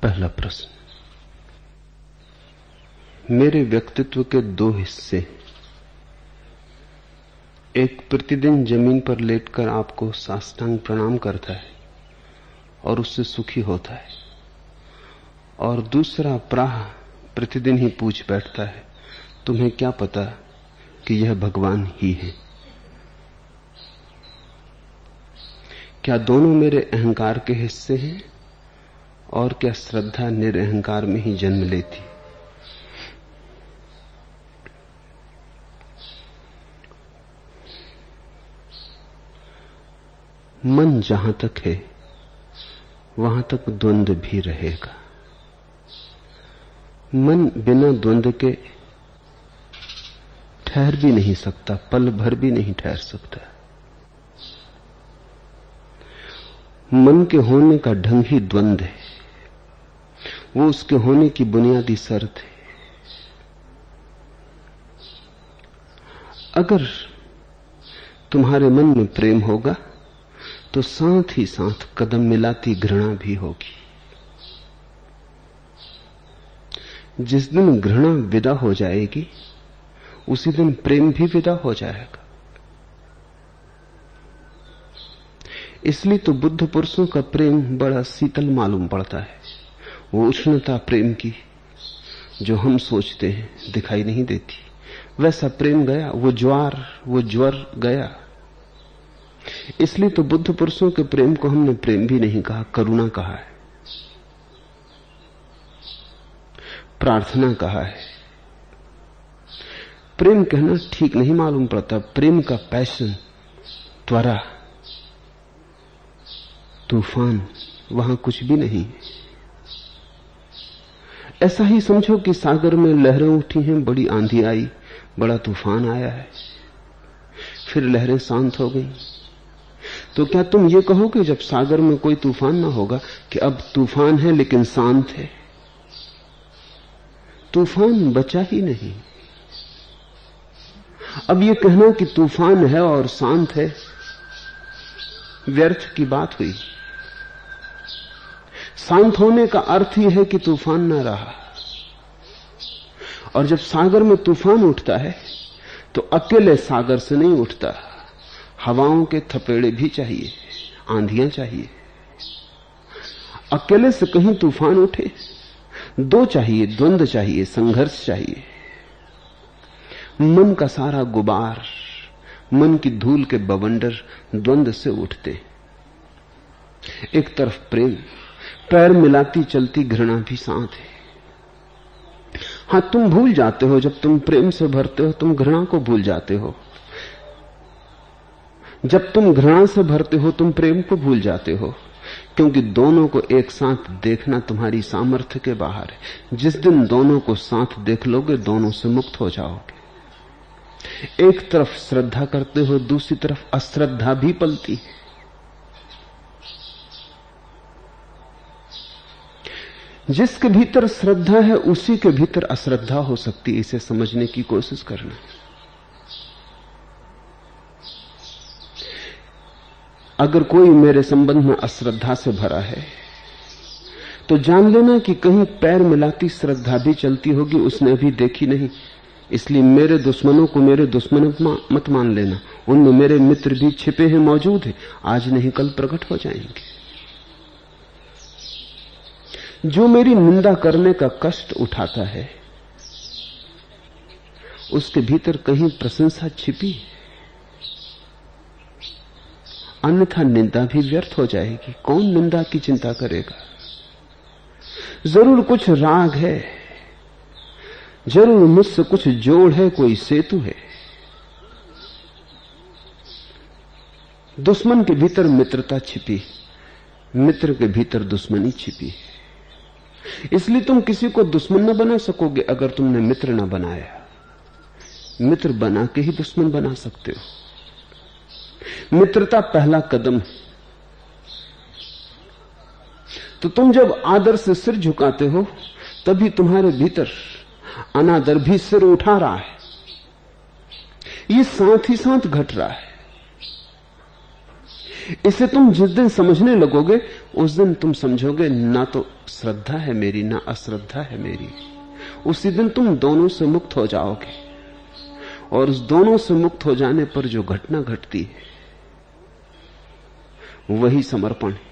पहला प्रश्न। मेरे व्यक्तित्व के दो हिस्से। एक प्रतिदिन जमीन पर लेटकर आपको साष्टांग प्रणाम करता है और उससे सुखी होता है, और दूसरा प्राह प्रतिदिन ही पूछ बैठता है, तुम्हें क्या पता कि यह भगवान ही है। क्या दोनों मेरे अहंकार के हिस्से हैं, और क्या श्रद्धा निरअहकार में ही जन्म लेती? मन जहां तक है वहां तक द्वंद्व भी रहेगा। मन बिना द्वंद्व के ठहर भी नहीं सकता, पल भर भी नहीं ठहर सकता। मन के होने का ढंग ही द्वंद्व है, वो उसके होने की बुनियादी शर्त है। अगर तुम्हारे मन में प्रेम होगा तो साथ ही साथ कदम मिलाती घृणा भी होगी। जिस दिन घृणा विदा हो जाएगी उसी दिन प्रेम भी विदा हो जाएगा। इसलिए तो बुद्ध पुरुषों का प्रेम बड़ा शीतल मालूम पड़ता है। वो उष्णता प्रेम की जो हम सोचते हैं दिखाई नहीं देती, वैसा प्रेम गया, वो ज्वर गया। इसलिए तो बुद्ध पुरुषों के प्रेम को हमने प्रेम भी नहीं कहा, करुणा कहा है, प्रार्थना कहा है। प्रेम कहना ठीक नहीं मालूम पड़ता। प्रेम का पैशन, त्वरा, तूफान, वहां कुछ भी नहीं। ऐसा ही समझो कि सागर में लहरें उठी हैं, बड़ी आंधी आई, बड़ा तूफान आया है, फिर लहरें शांत हो गई। तो क्या तुम ये कहोगे जब सागर में कोई तूफान ना होगा कि अब तूफान है लेकिन शांत है? तूफान बचा ही नहीं। अब ये कहना कि तूफान है और शांत है व्यर्थ की बात हुई। शांत होने का अर्थ ही है कि तूफान ना रहा। और जब सागर में तूफान उठता है तो अकेले सागर से नहीं उठता, हवाओं के थपेड़े भी चाहिए, आंधियां चाहिए। अकेले से कहीं तूफान उठे, दो चाहिए, द्वंद्व चाहिए, संघर्ष चाहिए। मन का सारा गुबार, मन की धूल के बवंडर द्वंद्व से उठते। एक तरफ प्रेम, पैर मिलाती चलती घृणा भी साथ है। हां, तुम भूल जाते हो, जब तुम प्रेम से भरते हो तुम घृणा को भूल जाते हो। जब तुम घृणा से भरते हो तुम प्रेम को भूल जाते हो, क्योंकि दोनों को एक साथ देखना तुम्हारी सामर्थ्य के बाहर है। जिस दिन दोनों को साथ देख लोगे दोनों से मुक्त हो जाओगे। एक तरफ श्रद्धा करते हो, दूसरी तरफ अश्रद्धा भी पलती है। जिसके भीतर श्रद्धा है उसी के भीतर अश्रद्धा हो सकती है, इसे समझने की कोशिश करना। अगर कोई मेरे संबंध में अश्रद्धा से भरा है तो जान लेना कि कहीं पैर मिलाती श्रद्धा भी चलती होगी, उसने अभी देखी नहीं। इसलिए मेरे दुश्मनों को मेरे दुश्मन मत मान लेना, उनमें मेरे मित्र भी छिपे हैं, मौजूद हैं, आज नहीं कल प्रकट हो जाएंगे। जो मेरी निंदा करने का कष्ट उठाता है उसके भीतर कहीं प्रशंसा छिपी है, अन्यथा निंदा भी व्यर्थ हो जाएगी। कौन निंदा की चिंता करेगा? जरूर कुछ राग है, जरूर मुझसे कुछ जोड़ है, कोई सेतु है। दुश्मन के भीतर मित्रता छिपी, मित्र के भीतर दुश्मनी छिपी। इसलिए तुम किसी को दुश्मन न बना सकोगे अगर तुमने मित्र न बनाया। मित्र बना के ही दुश्मन बना सकते हो। मित्रता पहला कदम है। तो तुम जब आदर से सिर झुकाते हो तभी तुम्हारे भीतर अनादर भी सिर उठा रहा है। ये साथ ही साथ घट रहा है। इसे तुम जिस दिन समझने लगोगे उस दिन तुम समझोगे ना तो श्रद्धा है मेरी ना अश्रद्धा है मेरी। उसी दिन तुम दोनों से मुक्त हो जाओगे, और उस दोनों से मुक्त हो जाने पर जो घटना घटती है वही समर्पण है।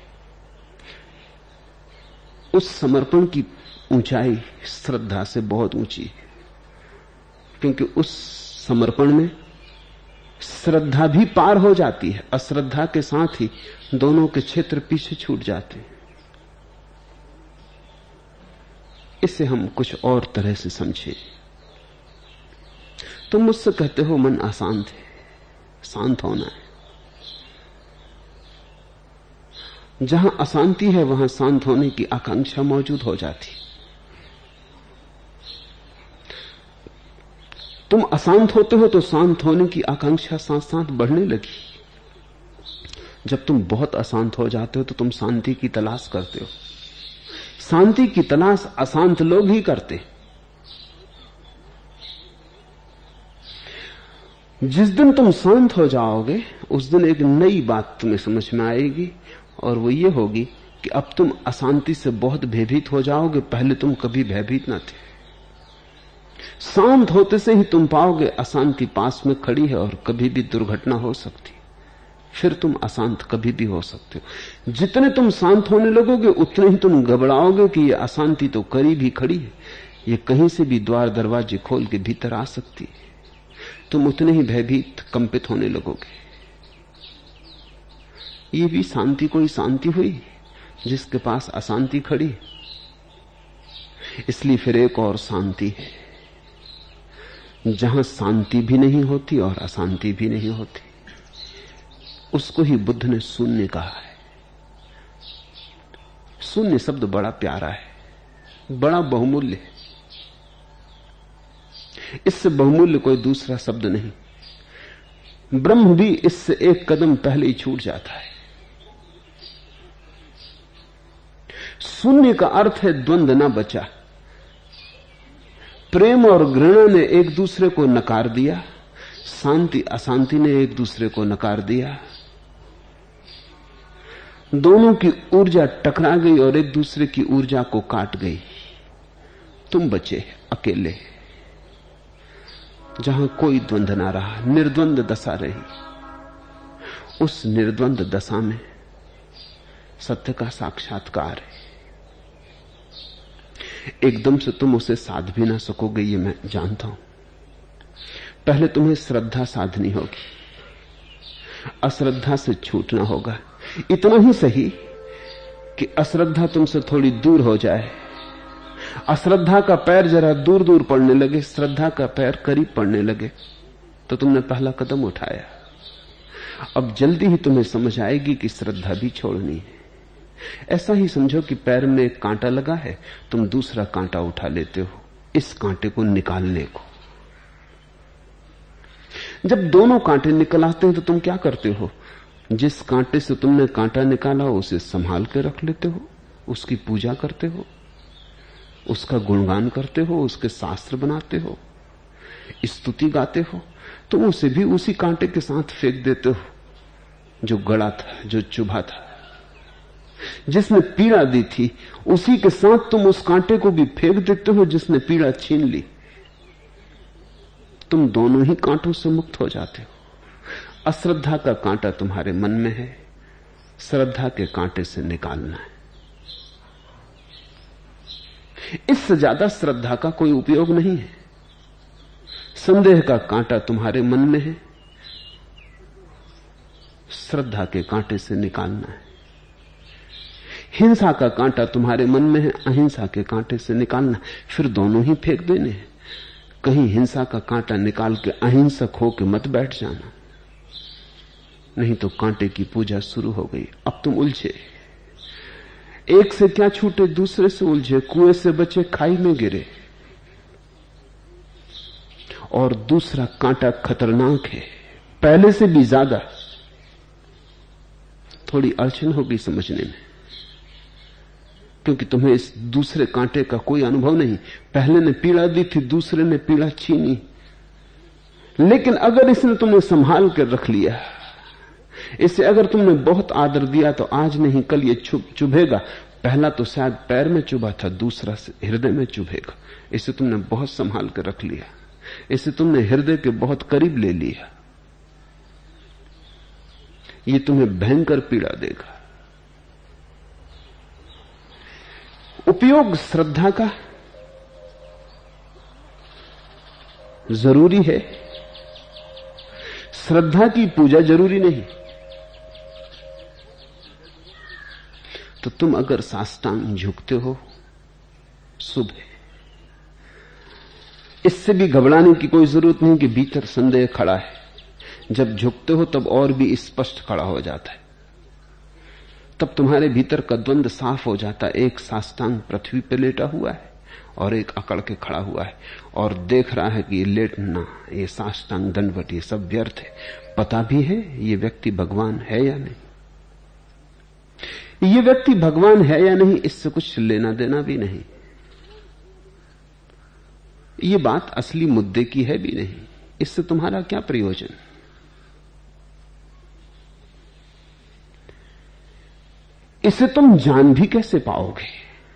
उस समर्पण की ऊंचाई श्रद्धा से बहुत ऊंची है, क्योंकि उस समर्पण में श्रद्धा भी पार हो जाती है, अश्रद्धा के साथ ही दोनों के क्षेत्र पीछे छूट जाते हैं। इसे हम कुछ और तरह से समझे। तुम मुझसे कहते हो मन अशांत है, शांत होना है। जहां अशांति है वहां शांत होने की आकांक्षा मौजूद हो जाती। तुम अशांत होते हो तो शांत होने की आकांक्षा साथ साथ बढ़ने लगी। जब तुम बहुत अशांत हो जाते हो तो तुम शांति की तलाश करते हो। शांति की तलाश अशांत लोग ही करते। जिस दिन तुम शांत हो जाओगे उस दिन एक नई बात तुम्हें समझ में आएगी, और वो ये होगी कि अब तुम अशांति से बहुत भयभीत हो जाओगे। पहले तुम कभी भयभीत ना थे। शांत होते से ही तुम पाओगे अशांति पास में खड़ी है और कभी भी दुर्घटना हो सकती। फिर तुम अशांत कभी भी हो सकते हो। जितने तुम शांत होने लगोगे उतने ही तुम घबराओगे कि ये अशांति तो करीब ही खड़ी है, ये कहीं से भी द्वार दरवाजे खोल के भीतर आ सकती है। तुम उतने ही भयभीत कंपित होने लगोगे। ये भी शांति कोई शांति हुई जिसके पास अशांति खड़ी। इसलिए फिर एक और शांति है जहां शांति भी नहीं होती और अशांति भी नहीं होती। उसको ही बुद्ध ने शून्य कहा है। शून्य शब्द बड़ा प्यारा है, बड़ा बहुमूल्य है। इससे बहुमूल्य कोई दूसरा शब्द नहीं। ब्रह्म भी इससे एक कदम पहले ही छूट जाता है। शून्य का अर्थ है द्वंद ना बचा। प्रेम और घृणा ने एक दूसरे को नकार दिया, शांति अशांति ने एक दूसरे को नकार दिया। दोनों की ऊर्जा टकरा गई और एक दूसरे की ऊर्जा को काट गई। तुम बचे अकेले, जहां कोई द्वंद ना रहा, निर्द्वंद दशा रही। उस निर्द्वंद दशा में सत्य का साक्षात्कार है। एकदम से तुम उसे साध भी ना सकोगे, ये मैं जानता हूं। पहले तुम्हें श्रद्धा साधनी होगी, अश्रद्धा से छूटना होगा। इतना ही सही कि अश्रद्धा तुमसे थोड़ी दूर हो जाए, अश्रद्धा का पैर जरा दूर दूर पड़ने लगे, श्रद्धा का पैर करीब पड़ने लगे, तो तुमने पहला कदम उठाया। अब जल्दी ही तुम्हें समझ आएगी कि श्रद्धा भी छोड़नी है। ऐसा ही समझो कि पैर में एक कांटा लगा है, तुम दूसरा कांटा उठा लेते हो इस कांटे को निकालने को। जब दोनों कांटे निकल आते हैं तो तुम क्या करते हो? जिस कांटे से तुमने कांटा निकाला उसे संभाल के रख लेते हो, उसकी पूजा करते हो, उसका गुणगान करते हो, उसके शास्त्र बनाते हो, स्तुति गाते हो। तुम उसे भी उसी कांटे के साथ फेंक देते हो जो गड़ा था, जो चुभा था, जिसने पीड़ा दी थी। उसी के साथ तुम उस कांटे को भी फेंक देते हो जिसने पीड़ा छीन ली। तुम दोनों ही कांटों से मुक्त हो जाते हो। अश्रद्धा का कांटा तुम्हारे मन में है, श्रद्धा के कांटे से निकालना है। इससे ज्यादा श्रद्धा का कोई उपयोग नहीं है। संदेह का कांटा तुम्हारे मन में है, श्रद्धा के कांटे से निकालना है। हिंसा का कांटा तुम्हारे मन में है, अहिंसा के कांटे से निकालना। फिर दोनों ही फेंक देने हैं। कहीं हिंसा का कांटा निकाल के अहिंसक होकर मत बैठ जाना, नहीं तो कांटे की पूजा शुरू हो गई। अब तुम उलझे, एक से क्या छूटे दूसरे से उलझे, कुएं से बचे खाई में गिरे। और दूसरा कांटा खतरनाक है, पहले से भी ज्यादा। थोड़ी अड़चन होगी समझने में, क्योंकि तुम्हें इस दूसरे कांटे का कोई अनुभव नहीं। पहले ने पीड़ा दी थी, दूसरे ने पीड़ा छीनी। लेकिन अगर इसने तुम्हें संभाल कर रख लिया, इससे अगर तुमने बहुत आदर दिया तो आज नहीं कल ये चुभेगा। पहला तो शायद पैर में चुभा था, दूसरा से हृदय में चुभेगा। इसे तुमने बहुत संभाल कर रख लिया, इसे तुमने हृदय के बहुत करीब ले लिया। ये तुम्हें भयंकर पीड़ा देगा। उपयोग श्रद्धा का जरूरी है, श्रद्धा की पूजा जरूरी नहीं। तो तुम अगर साष्टांग झुकते हो, शुभ है। इससे भी घबराने की कोई जरूरत नहीं कि भीतर संदेह खड़ा है। जब झुकते हो तब और भी स्पष्ट खड़ा हो जाता है, तब तुम्हारे भीतर का द्वंद्व साफ हो जाता है। एक साष्टांग पृथ्वी पर लेटा हुआ है और एक अकड़ के खड़ा हुआ है और देख रहा है कि ये लेटना, ये साष्टांग दंडवत, ये सब व्यर्थ है। पता भी है ये व्यक्ति भगवान है या नहीं। ये व्यक्ति भगवान है या नहीं, इससे कुछ लेना देना भी नहीं। ये बात असली मुद्दे की है भी नहीं। इससे तुम्हारा क्या प्रयोजन। इसे तुम जान भी कैसे पाओगे।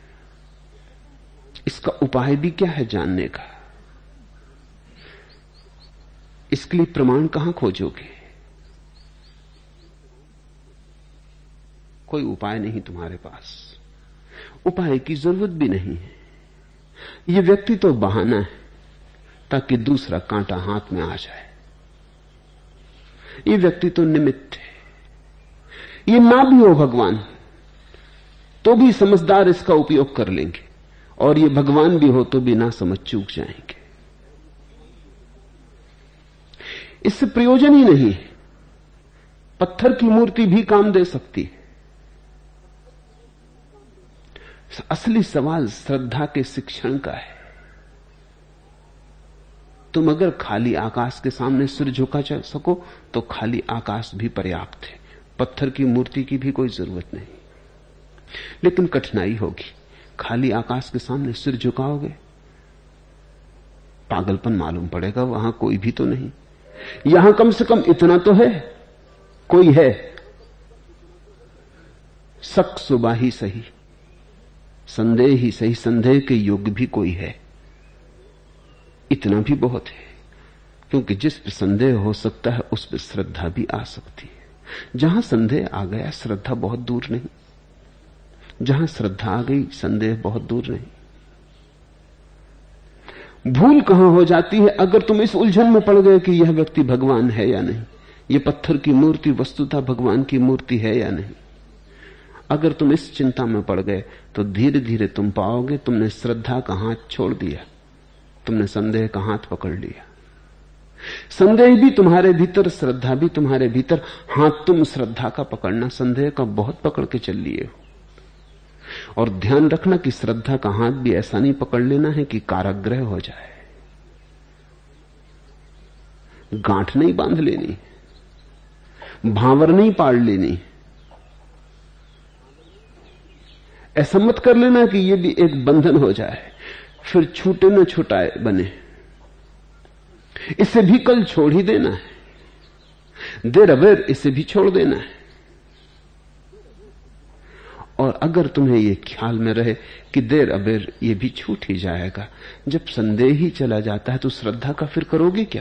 इसका उपाय भी क्या है जानने का। इसके लिए प्रमाण कहां खोजोगे। कोई उपाय नहीं तुम्हारे पास, उपाय की जरूरत भी नहीं है। यह व्यक्ति तो बहाना है ताकि दूसरा कांटा हाथ में आ जाए। यह व्यक्ति तो निमित्त है। ये ना भी हो भगवान तो भी समझदार इसका उपयोग कर लेंगे, और ये भगवान भी हो तो भी ना समझ चूक जाएंगे। इससे प्रयोजन ही नहीं। पत्थर की मूर्ति भी काम दे सकती है। असली सवाल श्रद्धा के शिक्षण का है। तुम अगर खाली आकाश के सामने सिर झुका चल सको तो खाली आकाश भी पर्याप्त है। पत्थर की मूर्ति की भी कोई जरूरत नहीं। लेकिन कठिनाई होगी। खाली आकाश के सामने सिर झुकाओगे, पागलपन मालूम पड़ेगा। वहां कोई भी तो नहीं। यहां कम से कम इतना तो है, कोई है। शक सुबह ही सही, संदेह ही सही, संदेह के योग्य भी कोई है। इतना भी बहुत है, क्योंकि जिस पर संदेह हो सकता है उस पर श्रद्धा भी आ सकती है। जहां संदेह आ गया श्रद्धा बहुत दूर नहीं, जहां श्रद्धा आ गई संदेह बहुत दूर नहीं। भूल कहां हो जाती है, अगर तुम इस उलझन में पड़ गए कि यह व्यक्ति भगवान है या नहीं, यह पत्थर की मूर्ति वस्तुतः भगवान की मूर्ति है या नहीं। अगर तुम इस चिंता में पड़ गए तो धीरे धीरे तुम पाओगे तुमने श्रद्धा का हाथ छोड़ दिया, तुमने संदेह का हाथ पकड़ लिया। संदेह भी तुम्हारे भीतर, श्रद्धा भी तुम्हारे भीतर। हाथ तुम श्रद्धा का पकड़ना, संदेह का बहुत पकड़ के चल लिए हो। और ध्यान रखना कि श्रद्धा का हाथ भी ऐसा नहीं पकड़ लेना है कि कारागृह हो जाए। गांठ नहीं बांध लेनी, भांवर नहीं पाड़ लेनी। ऐसा मत कर लेना कि यह भी एक बंधन हो जाए, फिर छूटे न छुटाए बने। इसे भी कल छोड़ ही देना है, देर अबेर इसे भी छोड़ देना है। और अगर तुम्हें यह ख्याल में रहे कि देर अबेर यह भी छूट ही जाएगा, जब संदेह ही चला जाता है तो श्रद्धा का फिर करोगे क्या।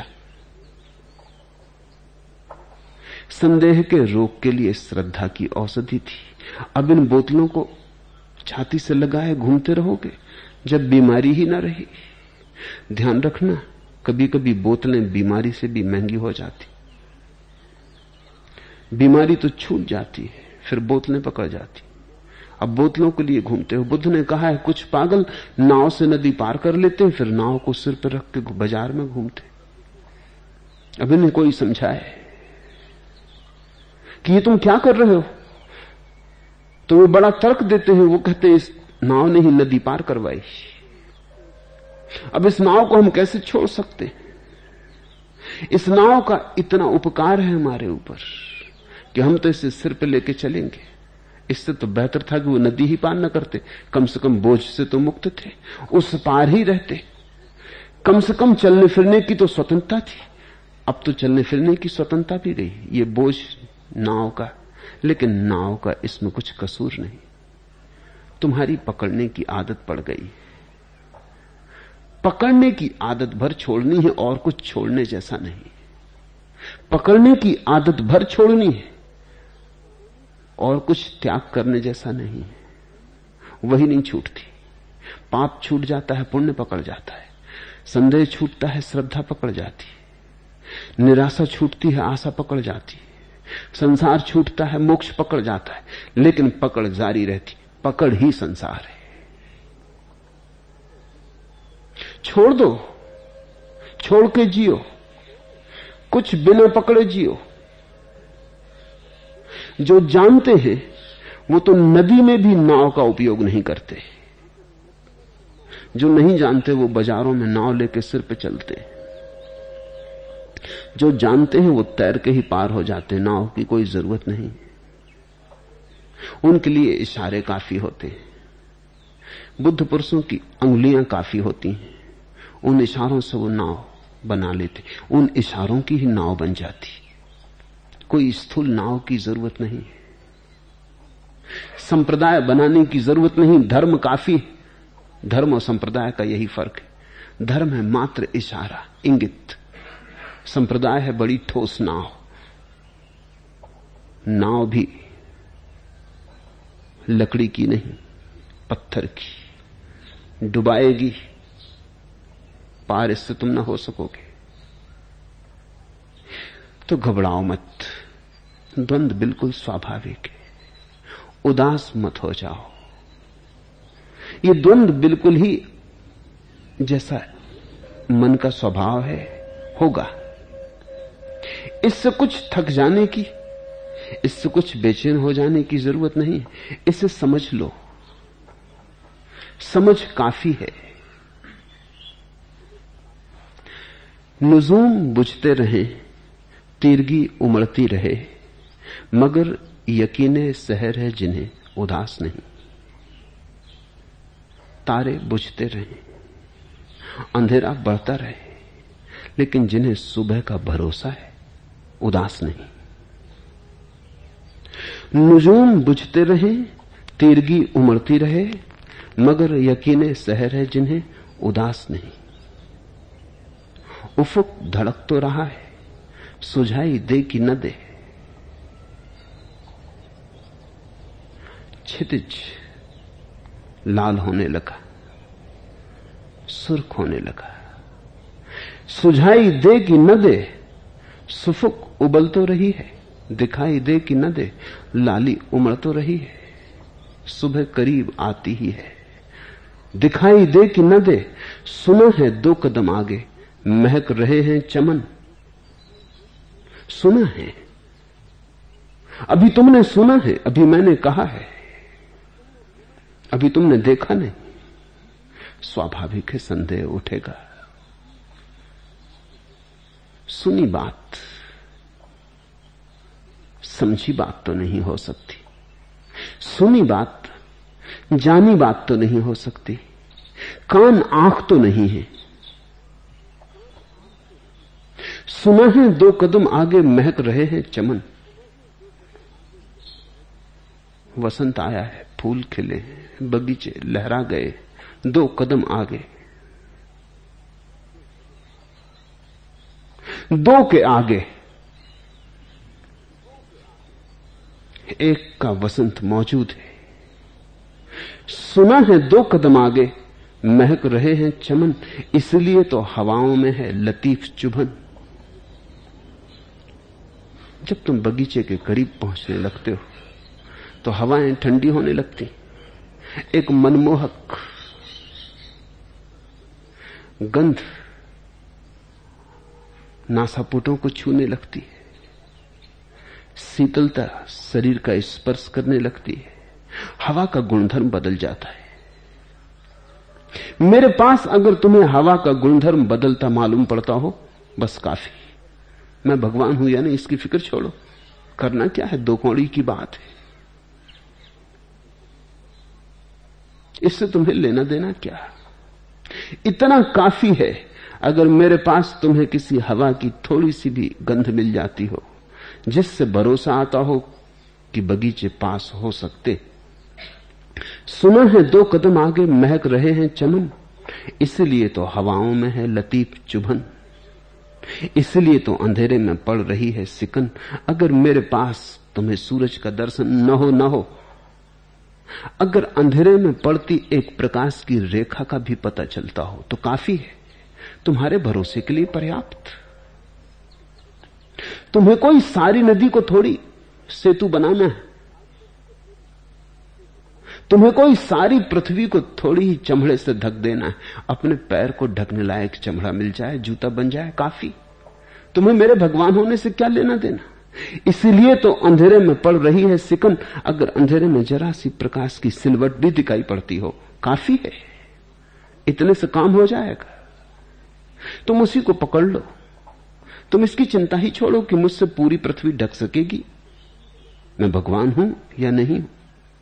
संदेह के रोग के लिए श्रद्धा की औषधि थी। अब इन बोतलों को छाती से लगाए घूमते रहोगे जब बीमारी ही ना रही। ध्यान रखना, कभी कभी बोतलें बीमारी से भी महंगी हो जाती। बीमारी तो छूट जाती है, फिर बोतलें पकड़ जाती। अब बोतलों के लिए घूमते हो। बुद्ध ने कहा है कुछ पागल नाव से नदी पार कर लेते हैं, फिर नाव को सिर पर रख के बाजार में घूमते। अब इन्हें कोई समझाए कि ये तुम क्या कर रहे हो, तो वो बड़ा तर्क देते हैं। वो कहते हैं इस नाव ने ही नदी पार करवाई, अब इस नाव को हम कैसे छोड़ सकते। इस नाव का इतना उपकार है हमारे ऊपर कि हम तो इसे सिर पे लेके चलेंगे। इससे तो बेहतर था कि वो नदी ही पार न करते, कम से कम बोझ से तो मुक्त थे, उस पार ही रहते। कम से कम चलने फिरने की तो स्वतंत्रता थी। अब तो चलने फिरने की स्वतंत्रता भी गई, ये बोझ नाव का, लेकिन नाव का इसमें कुछ कसूर नहीं। तुम्हारी पकड़ने की आदत पड़ गई, पकड़ने की आदत भर छोड़नी है और कुछ छोड़ने जैसा नहीं। पकड़ने की आदत भर छोड़नी है और कुछ त्याग करने जैसा नहीं है। वही नहीं छूटती। पाप छूट जाता है, पुण्य पकड़ जाता है। संदेह छूटता है, श्रद्धा पकड़ जाती है। निराशा छूटती है, आशा पकड़ जाती है। संसार छूटता है, मोक्ष पकड़ जाता है, लेकिन पकड़ जारी रहती। पकड़ ही संसार है। छोड़ दो, छोड़ के जियो, कुछ बिना पकड़े जियो। जो जानते हैं वो तो नदी में भी नाव का उपयोग नहीं करते। जो नहीं जानते वो बाजारों में नाव लेके सिर पे चलते। जो जानते हैं वो तैर के ही पार हो जाते, नाव की कोई जरूरत नहीं। उनके लिए इशारे काफी होते हैं। बुद्ध पुरुषों की अंगुलियां काफी होती हैं। उन इशारों से वो नाव बना लेते, उन इशारों की ही नाव बन जाती। कोई स्थूल नाव की जरूरत नहीं, संप्रदाय बनाने की जरूरत नहीं। धर्म काफी। धर्म और संप्रदाय का यही फर्क है। धर्म है मात्र इशारा, इंगित। संप्रदाय है बड़ी ठोस नाव। नाव भी लकड़ी की नहीं, पत्थर की। डुबाएगी, पार इससे तुम ना हो सकोगे। तो घबराओ मत। द्वंद बिल्कुल स्वाभाविक है। उदास मत हो जाओ। ये द्वंद बिल्कुल ही जैसा मन का स्वभाव है, होगा। इससे कुछ थक जाने की, इससे कुछ बेचैन हो जाने की जरूरत नहीं। इसे समझ लो, समझ काफी है। नुजूम बुझते रहे, तीरगी उमड़ती रहे, मगर यकीने सहर है जिन्हें उदास नहीं। तारे बुझते रहे, अंधेरा बढ़ता रहे, लेकिन जिन्हें सुबह का भरोसा है उदास नहीं। नुजूम बुझते रहे, तीरगी उमड़ती रहे, मगर यकीने सहर है जिन्हें उदास नहीं। उफुक धड़क तो रहा है, सुझाई दे कि न दे। क्षितिज लाल होने लगा, सुर्ख होने लगा। सुझाई दे कि न दे, सुफुक उबल तो रही है। दिखाई दे कि न दे, लाली उमड़ तो रही है। सुबह करीब आती ही है। दिखाई दे कि न दे, सुना है 2 कदम आगे, महक रहे हैं चमन। सुना है, अभी तुमने सुना है, अभी मैंने कहा है, अभी तुमने देखा नहीं। स्वाभाविक है संदेह उठेगा। सुनी बात समझी बात तो नहीं हो सकती। सुनी बात जानी बात तो नहीं हो सकती। कान आंख तो नहीं है। सुना है 2 कदम आगे, महक रहे हैं चमन। वसंत आया है, फूल खिले, बगीचे लहरा गए। 2 कदम आगे, 2 के आगे एक का वसंत मौजूद है। सुना है 2 कदम आगे, महक रहे हैं चमन। इसलिए तो हवाओं में है लतीफ चुभन। जब तुम बगीचे के करीब पहुंचने लगते हो तो हवाएं ठंडी होने लगती। एक मनमोहक गंध नासापुटों को छूने लगती है। शीतलता शरीर का स्पर्श करने लगती है। हवा का गुणधर्म बदल जाता है। मेरे पास अगर तुम्हें हवा का गुणधर्म बदलता मालूम पड़ता हो, बस काफी। मैं भगवान हूं या नहीं इसकी फिक्र छोड़ो। करना क्या है, 2 कौड़ी की बात है। इससे तुम्हें लेना देना क्या? इतना काफी है। अगर मेरे पास तुम्हें किसी हवा की थोड़ी सी भी गंध मिल जाती हो, जिससे भरोसा आता हो कि बगीचे पास हो सकते। सुना है 2 कदम आगे महक रहे हैं चमन, इसलिए तो हवाओं में है लतीफ चुभन, इसलिए तो अंधेरे में पड़ रही है सिकन। अगर मेरे पास तुम्हें सूरज का दर्शन न हो, अगर अंधेरे में पड़ती एक प्रकाश की रेखा का भी पता चलता हो तो काफी है, तुम्हारे भरोसे के लिए पर्याप्त। तुम्हें कोई सारी नदी को थोड़ी सेतु बनाना है, तुम्हें कोई सारी पृथ्वी को थोड़ी ही चमड़े से ढक देना है। अपने पैर को ढकने लायक चमड़ा मिल जाए, जूता बन जाए, काफी। तुम्हें मेरे भगवान होने से क्या लेना देना। इसलिए तो अंधेरे में पड़ रही है सिकन। अगर अंधेरे में जरा सी प्रकाश की सिलवट भी दिखाई पड़ती हो, काफी है, इतने से काम हो जाएगा। तुम उसी को पकड़ लो। तुम इसकी चिंता ही छोड़ो कि मुझसे पूरी पृथ्वी ढक सकेगी, मैं भगवान हूं या नहीं हूं,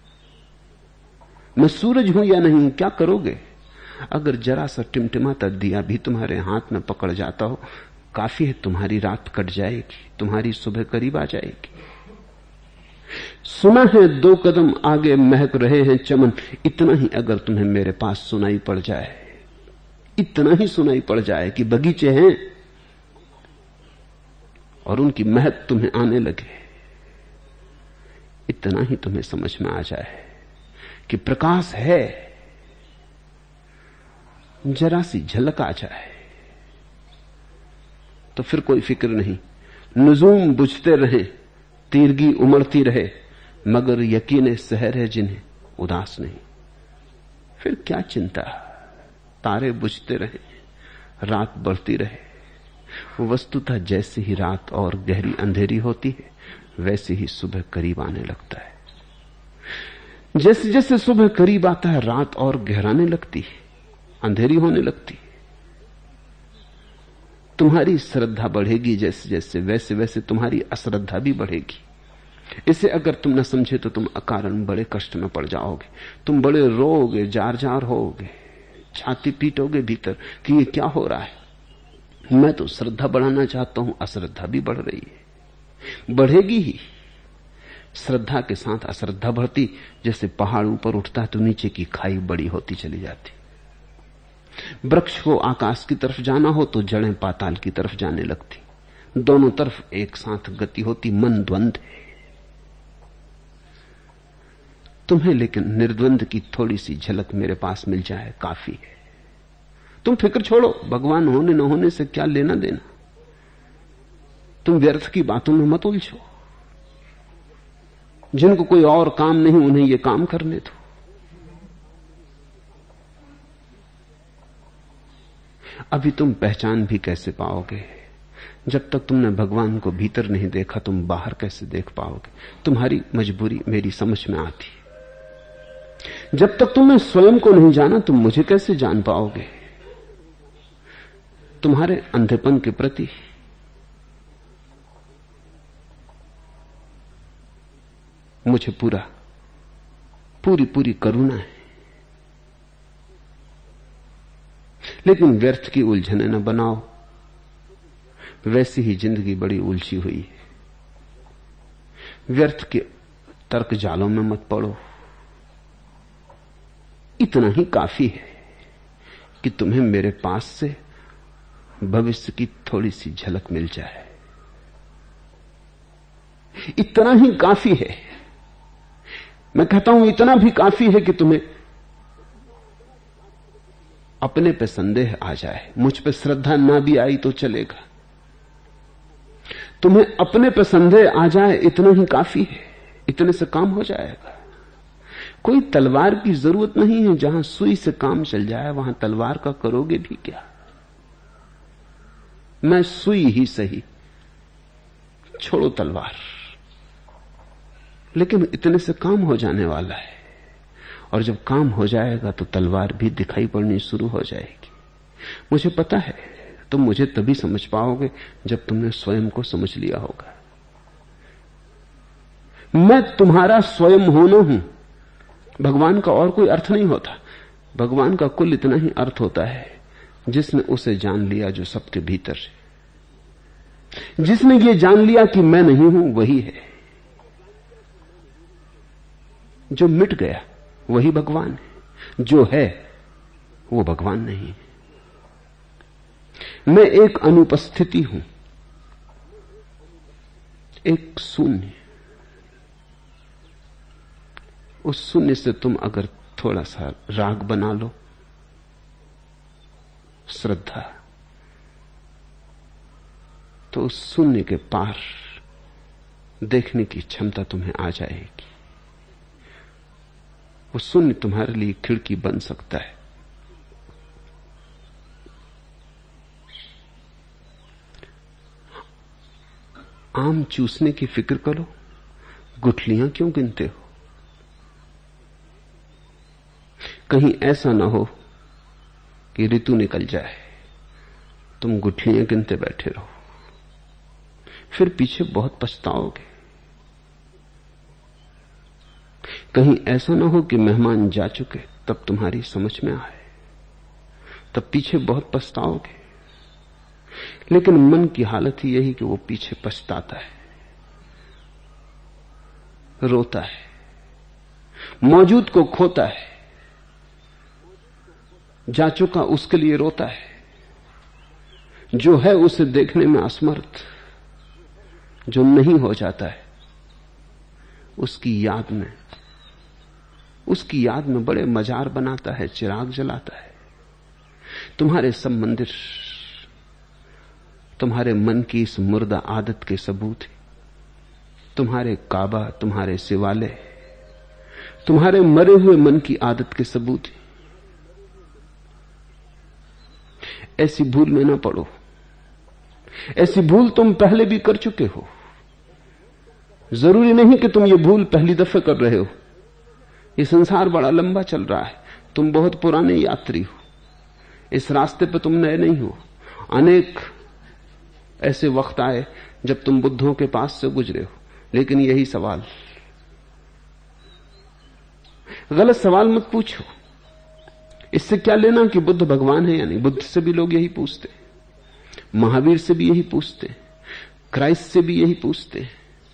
मैं सूरज हूं या नहीं हूं, क्या करोगे। अगर जरा सा टिमटिमाता दिया भी तुम्हारे हाथ में पकड़ जाता हो, काफी है, तुम्हारी रात कट जाएगी, तुम्हारी सुबह करीब आ जाएगी। सुना है 2 कदम आगे महक रहे हैं चमन, इतना ही अगर तुम्हें मेरे पास सुनाई पड़ जाए, इतना ही सुनाई पड़ जाए कि बगीचे हैं और उनकी महक तुम्हें आने लगे, इतना ही तुम्हें समझ में आ जाए कि प्रकाश है, जरा सी झलक आ जाए, तो फिर कोई फिक्र नहीं। नुजूम बुझते रहे, तीरगी उमड़ती रहे, मगर यकीन सहर है जिन्हें उदास नहीं। फिर क्या चिंता, तारे बुझते रहे, रात बढ़ती रहे। वो वस्तुतः जैसे ही रात और गहरी अंधेरी होती है, वैसे ही सुबह करीब आने लगता है। जैसे जैसे सुबह करीब आता है, रात और गहराने लगती है, अंधेरी होने लगती है। तुम्हारी श्रद्धा बढ़ेगी जैसे जैसे, वैसे वैसे तुम्हारी अश्रद्धा भी बढ़ेगी। इसे अगर तुम न समझे तो तुम अकारण बड़े कष्ट में पड़ जाओगे। तुम बड़े रोओगे, जार जार होगे, छाती पीटोगे भीतर कि ये क्या हो रहा है। मैं तो श्रद्धा बढ़ाना चाहता हूं, अश्रद्धा भी बढ़ रही है, बढ़ेगी ही। श्रद्धा के साथ अश्रद्धा बढ़ती, जैसे पहाड़ ऊपर उठता है तो नीचे की खाई बड़ी होती चली जाती। वृक्ष को आकाश की तरफ जाना हो तो जड़ें पाताल की तरफ जाने लगती, दोनों तरफ एक साथ गति होती, मन द्वंद है। तुम्हें लेकिन निर्द्वंद की थोड़ी सी झलक मेरे पास मिल जाए, काफी है। तुम फिक्र छोड़ो, भगवान होने न होने से क्या लेना देना। तुम व्यर्थ की बातों में मत उलझो। जिनको कोई और काम नहीं, उन्हें ये काम करने दो। अभी तुम पहचान भी कैसे पाओगे? जब तक तुमने भगवान को भीतर नहीं देखा, तुम बाहर कैसे देख पाओगे? तुम्हारी मजबूरी मेरी समझ में आती। जब तक तुमने स्वयं को नहीं जाना, तुम मुझे कैसे जान पाओगे? तुम्हारे अंधेपन के प्रति मुझे पूरी करुणा है, लेकिन व्यर्थ की उलझने न बनाओ। वैसी ही जिंदगी बड़ी उलझी हुई है। व्यर्थ के तर्क जालों में मत पड़ो। इतना ही काफी है कि तुम्हें मेरे पास से भविष्य की थोड़ी सी झलक मिल जाए। इतना ही काफी है। मैं कहता हूं इतना भी काफी है कि तुम्हें अपने पे संदेह आ जाए। मुझ पे श्रद्धा ना भी आई तो चलेगा, तुम्हें अपने पे संदेह आ जाए, इतना ही काफी है। इतने से काम हो जाएगा। कोई तलवार की जरूरत नहीं है। जहां सुई से काम चल जाए वहां तलवार का करोगे भी क्या? मैं सुई ही सही, छोड़ो तलवार। लेकिन इतने से काम हो जाने वाला है, और जब काम हो जाएगा तो तलवार भी दिखाई पड़नी शुरू हो जाएगी। मुझे पता है तुम मुझे तभी समझ पाओगे जब तुमने स्वयं को समझ लिया होगा। मैं तुम्हारा स्वयं होना हूं। भगवान का और कोई अर्थ नहीं होता। भगवान का कुल इतना ही अर्थ होता है, जिसने उसे जान लिया जो सबके भीतर है। जिसने ये जान लिया कि मैं नहीं हूं वही है। जो मिट गया वही भगवान है। जो है वो भगवान नहीं। मैं एक अनुपस्थिति हूं, एक शून्य। उस शून्य से तुम अगर थोड़ा सा राग बना लो, श्रद्धा, तो उस शून्य के पार देखने की क्षमता तुम्हें आ जाएगी। वो शून्य तुम्हारे लिए खिड़की बन सकता है। आम चूसने की फिक्र करो, गुठलियां क्यों गिनते हो? कहीं ऐसा ना हो कि ऋतु निकल जाए, तुम गुठलियां गिनते बैठे रहो, फिर पीछे बहुत पछताओगे। कहीं ऐसा ना हो कि मेहमान जा चुके तब तुम्हारी समझ में आए, तब पीछे बहुत पछताओगे। लेकिन मन की हालत ही यही कि वो पीछे पछताता है, रोता है, मौजूद को खोता है, जा चुका उसके लिए रोता है, जो है उसे देखने में असमर्थ, जो नहीं हो जाता है उसकी याद में बड़े मजार बनाता है, चिराग जलाता है। तुम्हारे सब मंदिर तुम्हारे मन की इस मुर्दा आदत के सबूत है। तुम्हारे काबा, तुम्हारे शिवालय, तुम्हारे मरे हुए मन की आदत के सबूत है। ऐसी भूल में ना पड़ो। ऐसी भूल तुम पहले भी कर चुके हो। जरूरी नहीं कि तुम ये भूल पहली दफे कर रहे हो। ये संसार बड़ा लंबा चल रहा है, तुम बहुत पुराने यात्री हो, इस रास्ते पे तुम नए नहीं हो। अनेक ऐसे वक्त आए जब तुम बुद्धों के पास से गुजरे हो, लेकिन यही सवाल, गलत सवाल मत पूछो। इससे क्या लेना कि बुद्ध भगवान है या नहीं। बुद्ध से भी लोग यही पूछते, महावीर से भी यही पूछते, क्राइस्ट से भी यही पूछते।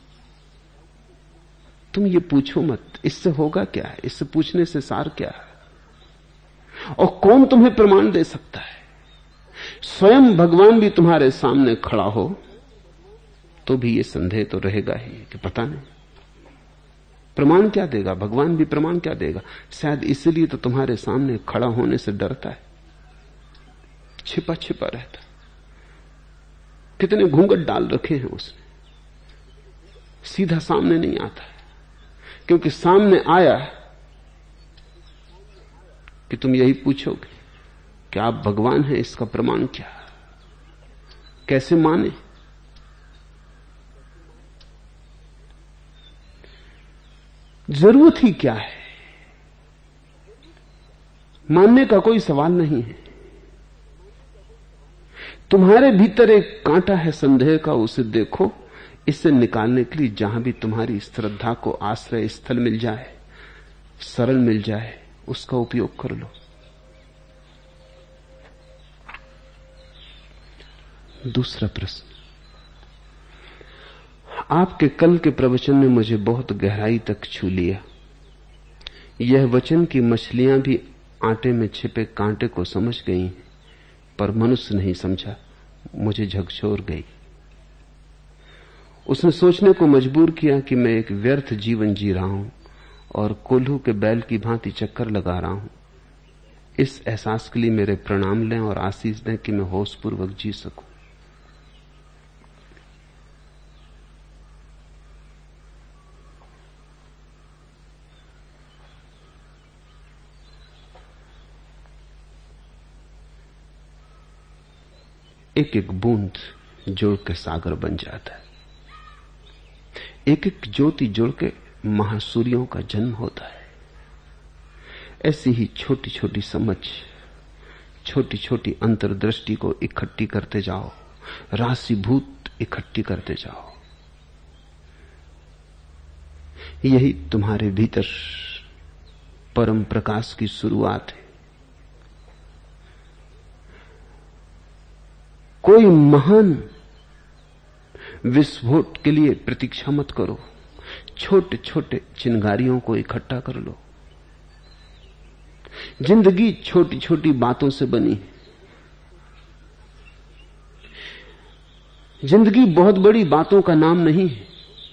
तुम ये पूछो मत, इससे होगा क्या है, इससे पूछने से सार क्या है। और कौन तुम्हें प्रमाण दे सकता है? स्वयं भगवान भी तुम्हारे सामने खड़ा हो तो भी ये संदेह तो रहेगा ही कि पता नहीं प्रमाण क्या देगा। भगवान भी प्रमाण क्या देगा? शायद इसलिए तो तुम्हारे सामने खड़ा होने से डरता है, छिपा छिपा रहता। कितने घूंघट डाल रखे हैं उसने, सीधा सामने नहीं आता है, क्योंकि सामने आया कि तुम यही पूछोगे कि आप भगवान हैं, इसका प्रमाण क्या, कैसे माने। जरूरत ही क्या है, मानने का कोई सवाल नहीं है। तुम्हारे भीतर एक कांटा है संदेह का, उसे देखो। इसे निकालने के लिए जहां भी तुम्हारी श्रद्धा को आश्रय स्थल मिल जाए, शरण मिल जाए, उसका उपयोग कर लो। दूसरा प्रश्न, आपके कल के प्रवचन ने मुझे बहुत गहराई तक छू लिया। यह वचन कि मछलियां भी आटे में छिपे कांटे को समझ गई, पर मनुष्य नहीं समझा, मुझे झकझोर गई। उसने सोचने को मजबूर किया कि मैं एक व्यर्थ जीवन जी रहा हूं और कोल्हू के बैल की भांति चक्कर लगा रहा हूं। इस एहसास के लिए मेरे प्रणाम लें और आशीष दें कि मैं होशपूर्वक जी सकूं। एक एक बूंद जुड़ के सागर बन जाता है, एक एक ज्योति जुड़ के महासूर्यों का जन्म होता है। ऐसी ही छोटी छोटी समझ, छोटी छोटी अंतर्दृष्टि को इकट्ठी करते जाओ, राशिभूत इकट्ठी करते जाओ। यही तुम्हारे भीतर परम प्रकाश की शुरुआत है। कोई महान विस्फोट के लिए प्रतीक्षा मत करो, छोटे छोटे चिंगारियों को इकट्ठा कर लो। जिंदगी छोटी छोटी बातों से बनी। जिंदगी बहुत बड़ी बातों का नाम नहीं है।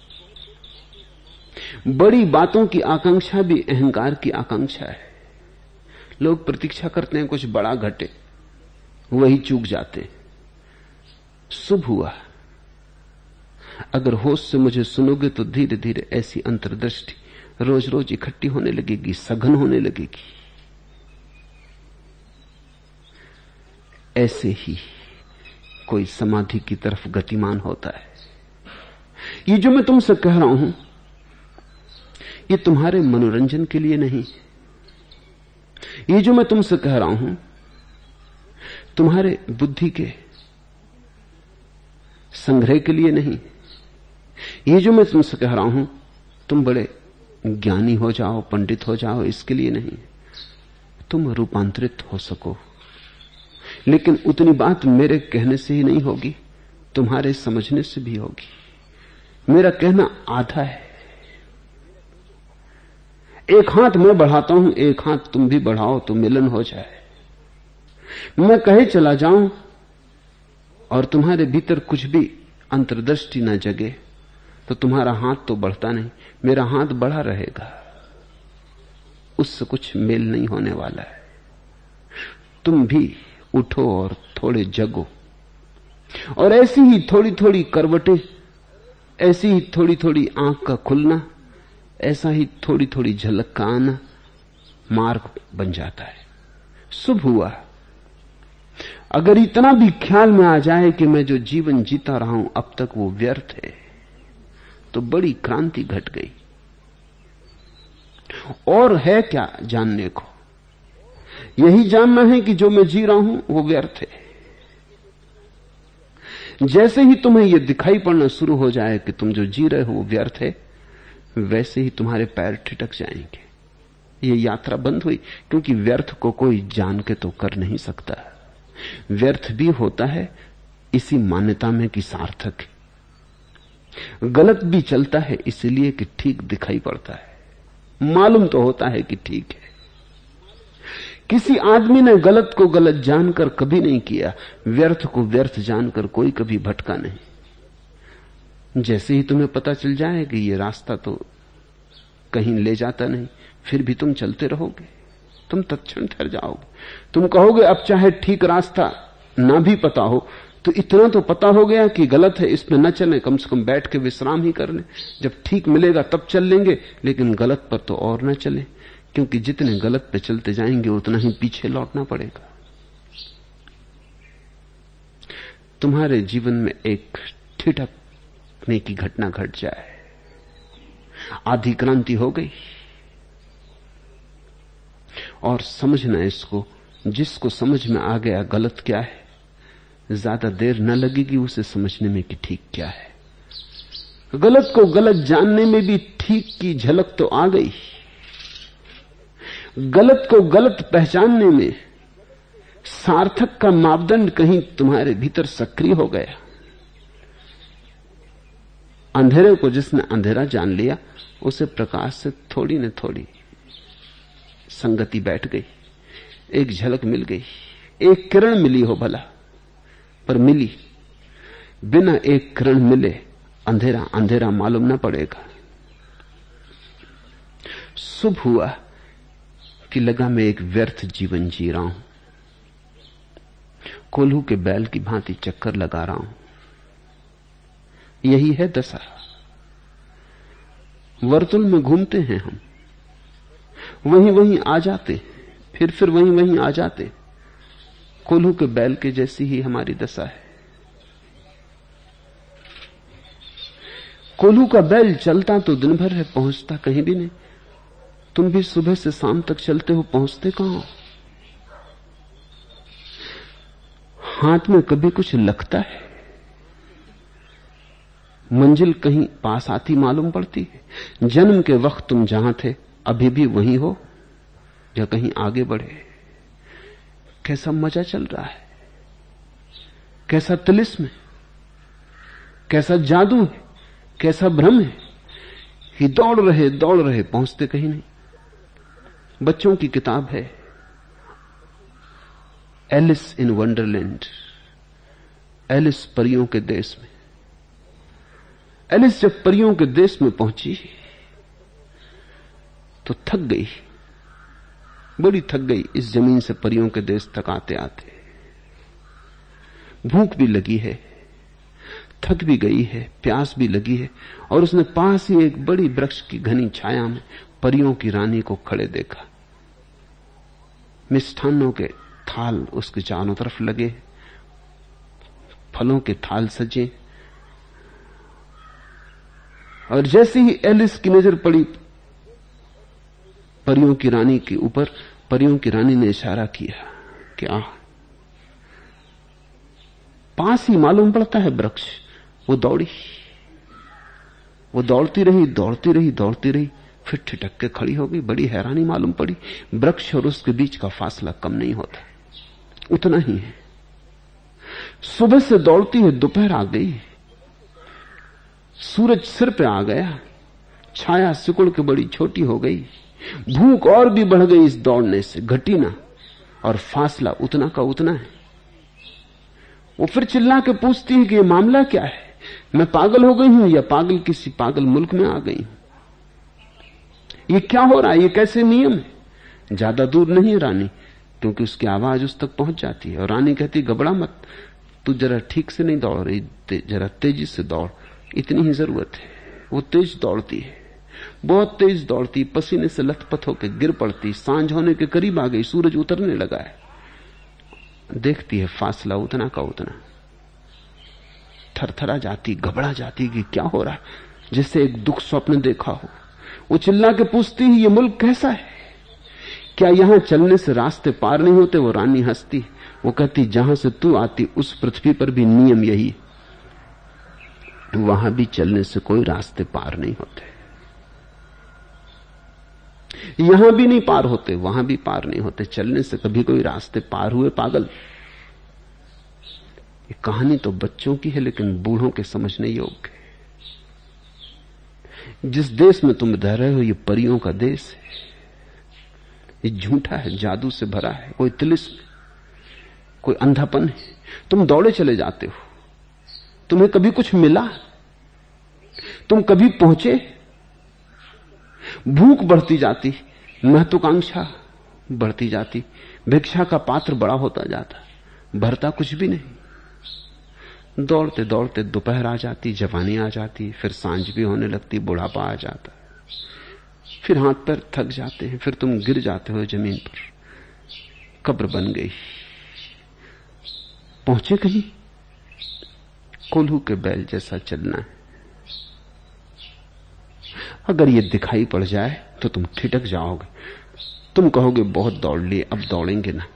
बड़ी बातों की आकांक्षा भी अहंकार की आकांक्षा है। लोग प्रतीक्षा करते हैं कुछ बड़ा घटे, वही चूक जाते। शुभ हुआ। अगर होश से मुझे सुनोगे तो धीरे धीरे ऐसी अंतर्दृष्टि रोज रोज इकट्ठी होने लगेगी, सघन होने लगेगी। ऐसे ही कोई समाधि की तरफ गतिमान होता है। ये जो मैं तुमसे कह रहा हूं, ये तुम्हारे मनोरंजन के लिए नहीं। ये जो मैं तुमसे कह रहा हूं, तुम्हारे बुद्धि के संग्रह के लिए नहीं। ये जो मैं तुमसे कह रहा हूं, तुम बड़े ज्ञानी हो जाओ, पंडित हो जाओ, इसके लिए नहीं। तुम रूपांतरित हो सको। लेकिन उतनी बात मेरे कहने से ही नहीं होगी, तुम्हारे समझने से भी होगी। मेरा कहना आधा है। एक हाथ मैं बढ़ाता हूं, एक हाथ तुम भी बढ़ाओ तो मिलन हो जाए। मैं कहे चला जाऊं और तुम्हारे भीतर कुछ भी अंतर्दृष्टि न जगे तो तुम्हारा हाथ तो बढ़ता नहीं, मेरा हाथ बढ़ा रहेगा। उससे कुछ मेल नहीं होने वाला है। तुम भी उठो और थोड़े जगो। और ऐसी ही थोड़ी थोड़ी करवटें, ऐसी ही थोड़ी थोड़ी आंख का खुलना, ऐसा ही थोड़ी थोड़ी झलक का आना मार्ग बन जाता है। शुभ हुआ। अगर इतना भी ख्याल में आ जाए कि मैं जो जीवन जीता रहा हूं अब तक वो व्यर्थ है, तो बड़ी क्रांति घट गई। और है क्या जानने को? यही जानना है कि जो मैं जी रहा हूं वो व्यर्थ है। जैसे ही तुम्हें यह दिखाई पड़ना शुरू हो जाए कि तुम जो जी रहे हो वो व्यर्थ है, वैसे ही तुम्हारे पैर ठिठक जाएंगे। ये यात्रा बंद हुई, क्योंकि व्यर्थ को कोई जान के तो कर नहीं सकता। व्यर्थ भी होता है इसी मान्यता में कि सार्थक है। गलत भी चलता है इसलिए कि ठीक दिखाई पड़ता है। मालूम तो होता है कि ठीक है। किसी आदमी ने गलत को गलत जानकर कभी नहीं किया, व्यर्थ को व्यर्थ जानकर कोई कभी भटका नहीं। जैसे ही तुम्हें पता चल जाए कि ये रास्ता तो कहीं ले जाता नहीं, फिर भी तुम चलते रहोगे, तुम तत्क्षण ठहर जाओगे। तुम कहोगे अब चाहे ठीक रास्ता ना भी पता हो तो इतना तो पता हो गया कि गलत है, इसमें न चलें, कम से कम बैठ के विश्राम ही कर लें। जब ठीक मिलेगा तब चल लेंगे, लेकिन गलत पर तो और न चलें, क्योंकि जितने गलत पे चलते जाएंगे उतना ही पीछे लौटना पड़ेगा। तुम्हारे जीवन में एक ठिठकने की घटना घट जाए, आधी क्रांति हो गई। और समझना इसको, जिसको समझ में आ गया गलत क्या है, ज्यादा देर न लगेगी उसे समझने में कि ठीक क्या है। गलत को गलत जानने में भी ठीक की झलक तो आ गई। गलत को गलत पहचानने में सार्थक का मापदंड कहीं तुम्हारे भीतर सक्रिय हो गया। अंधेरे को जिसने अंधेरा जान लिया, उसे प्रकाश से थोड़ी न थोड़ी संगति बैठ गई, एक झलक मिल गई, एक किरण मिली हो भला, पर मिली। बिना एक किरण मिले अंधेरा अंधेरा मालूम न पड़ेगा। शुभ हुआ कि लगा मैं एक व्यर्थ जीवन जी रहा हूं, कोल्हू के बैल की भांति चक्कर लगा रहा हूं। यही है दशा। वर्तुल में घूमते हैं हम, वहीं वहीं आ जाते, फिर वहीं वहीं आ जाते। कोल्हू के बैल के जैसी ही हमारी दशा है। कोल्हू का बैल चलता तो दिन भर है, पहुंचता कहीं भी नहीं। तुम भी सुबह से शाम तक चलते हो, पहुंचते कहां हो? हाथ में कभी कुछ लगता है? मंजिल कहीं पास आती मालूम पड़ती है? जन्म के वक्त तुम जहां थे अभी भी वहीं हो या कहीं आगे बढ़े? कैसा मजा चल रहा है, कैसा तिलिस्म है। कैसा जादू है, कैसा भ्रम है कि दौड़ रहे पहुंचते कहीं नहीं। बच्चों की किताब है एलिस इन वंडरलैंड, एलिस परियों के देश में। एलिस जब परियों के देश में पहुंची तो थक गई, बड़ी थक गई इस जमीन से परियों के देश तक आते आते। भूख भी लगी है, थक भी गई है, प्यास भी लगी है, और उसने पास ही एक बड़ी वृक्ष की घनी छाया में परियों की रानी को खड़े देखा। मिष्ठान्नों के थाल उसके चारों तरफ लगे, फलों के थाल सजे, और जैसे ही एलिस की नजर पड़ी परियों की रानी के ऊपर, परियों की रानी ने इशारा किया कि आ। पास ही मालूम पड़ता है वृक्ष। वो दौड़ी, वो दौड़ती रही, फिर ठिठक के खड़ी हो गई। बड़ी हैरानी मालूम पड़ी, वृक्ष और उसके बीच का फासला कम नहीं होता, उतना ही है। सुबह से दौड़ती है, दोपहर आ गई, सूरज सिर पे आ गया, छाया सिकुड़ के बड़ी छोटी हो गई, भूख और भी बढ़ गई इस दौड़ने से, घटी ना, और फासला उतना का उतना है। वो फिर चिल्ला के पूछती है कि ये मामला क्या है, मैं पागल हो गई हूं या पागल किसी पागल मुल्क में आ गई हूं? ये क्या हो रहा है, ये कैसे नियम है? ज्यादा दूर नहीं है रानी, क्योंकि उसकी आवाज उस तक पहुंच जाती है, और रानी कहती घबरा मत, तू जरा ठीक से नहीं दौड़ रही, जरा तेजी से दौड़, इतनी ही जरूरत है। वो तेज दौड़ती है, बहुत तेज दौड़ती, पसीने से लथपथ होकर गिर पड़ती। सांझ होने के करीब आ गई, सूरज उतरने लगा है, देखती है फासला उतना का उतना, थरथरा जाती, घबरा जाती कि क्या हो रहा है, जिससे एक दुख स्वप्न देखा हो। वो चिल्ला के पूछती है ये मुल्क कैसा है, क्या यहां चलने से रास्ते पार नहीं होते? वो रानी हंसती, वो कहती जहां से तू आती उस पृथ्वी पर भी नियम यही, वहां भी चलने से कोई रास्ते पार नहीं होते, यहां भी नहीं पार होते, वहां भी पार नहीं होते, चलने से कभी कोई रास्ते पार हुए पागल? ये कहानी तो बच्चों की है, लेकिन बूढ़ों के समझने योग्य है। जिस देश में तुम रह रहे हो ये परियों का देश है, ये झूठा है, जादू से भरा है, कोई तिलिस्म, कोई अंधापन है। तुम दौड़े चले जाते हो, तुम्हें कभी कुछ मिला? तुम कभी पहुंचे? भूख बढ़ती जाती, महत्वाकांक्षा बढ़ती जाती, भिक्षा का पात्र बड़ा होता जाता, भरता कुछ भी नहीं। दौड़ते दौड़ते दोपहर आ जाती, जवानी आ जाती, फिर सांझ भी होने लगती, बुढ़ापा आ जाता, फिर हाथ पैर थक जाते हैं, फिर तुम गिर जाते हो जमीन पर, कब्र बन गई। पहुंचे कहीं? कोल्हू के बैल जैसा चलना है। अगर ये दिखाई पड़ जाए तो तुम ठिठक जाओगे, तुम कहोगे बहुत दौड़ लिए, अब दौड़ेंगे ना।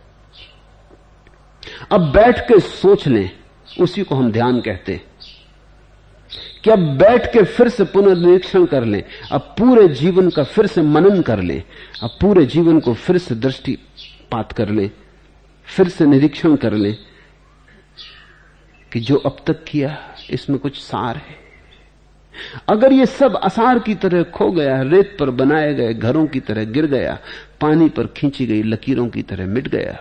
अब बैठ के सोच लें, उसी को हम ध्यान कहते हैं, कि अब बैठ के फिर से पुनर्निरीक्षण कर लें, अब पूरे जीवन का फिर से मनन कर लें, अब पूरे जीवन को फिर से दृष्टिपात कर लें, फिर से निरीक्षण कर लें कि जो अब तक किया इसमें कुछ सार है। अगर ये सब असार की तरह खो गया, रेत पर बनाए गए घरों की तरह गिर गया, पानी पर खींची गई लकीरों की तरह मिट गया,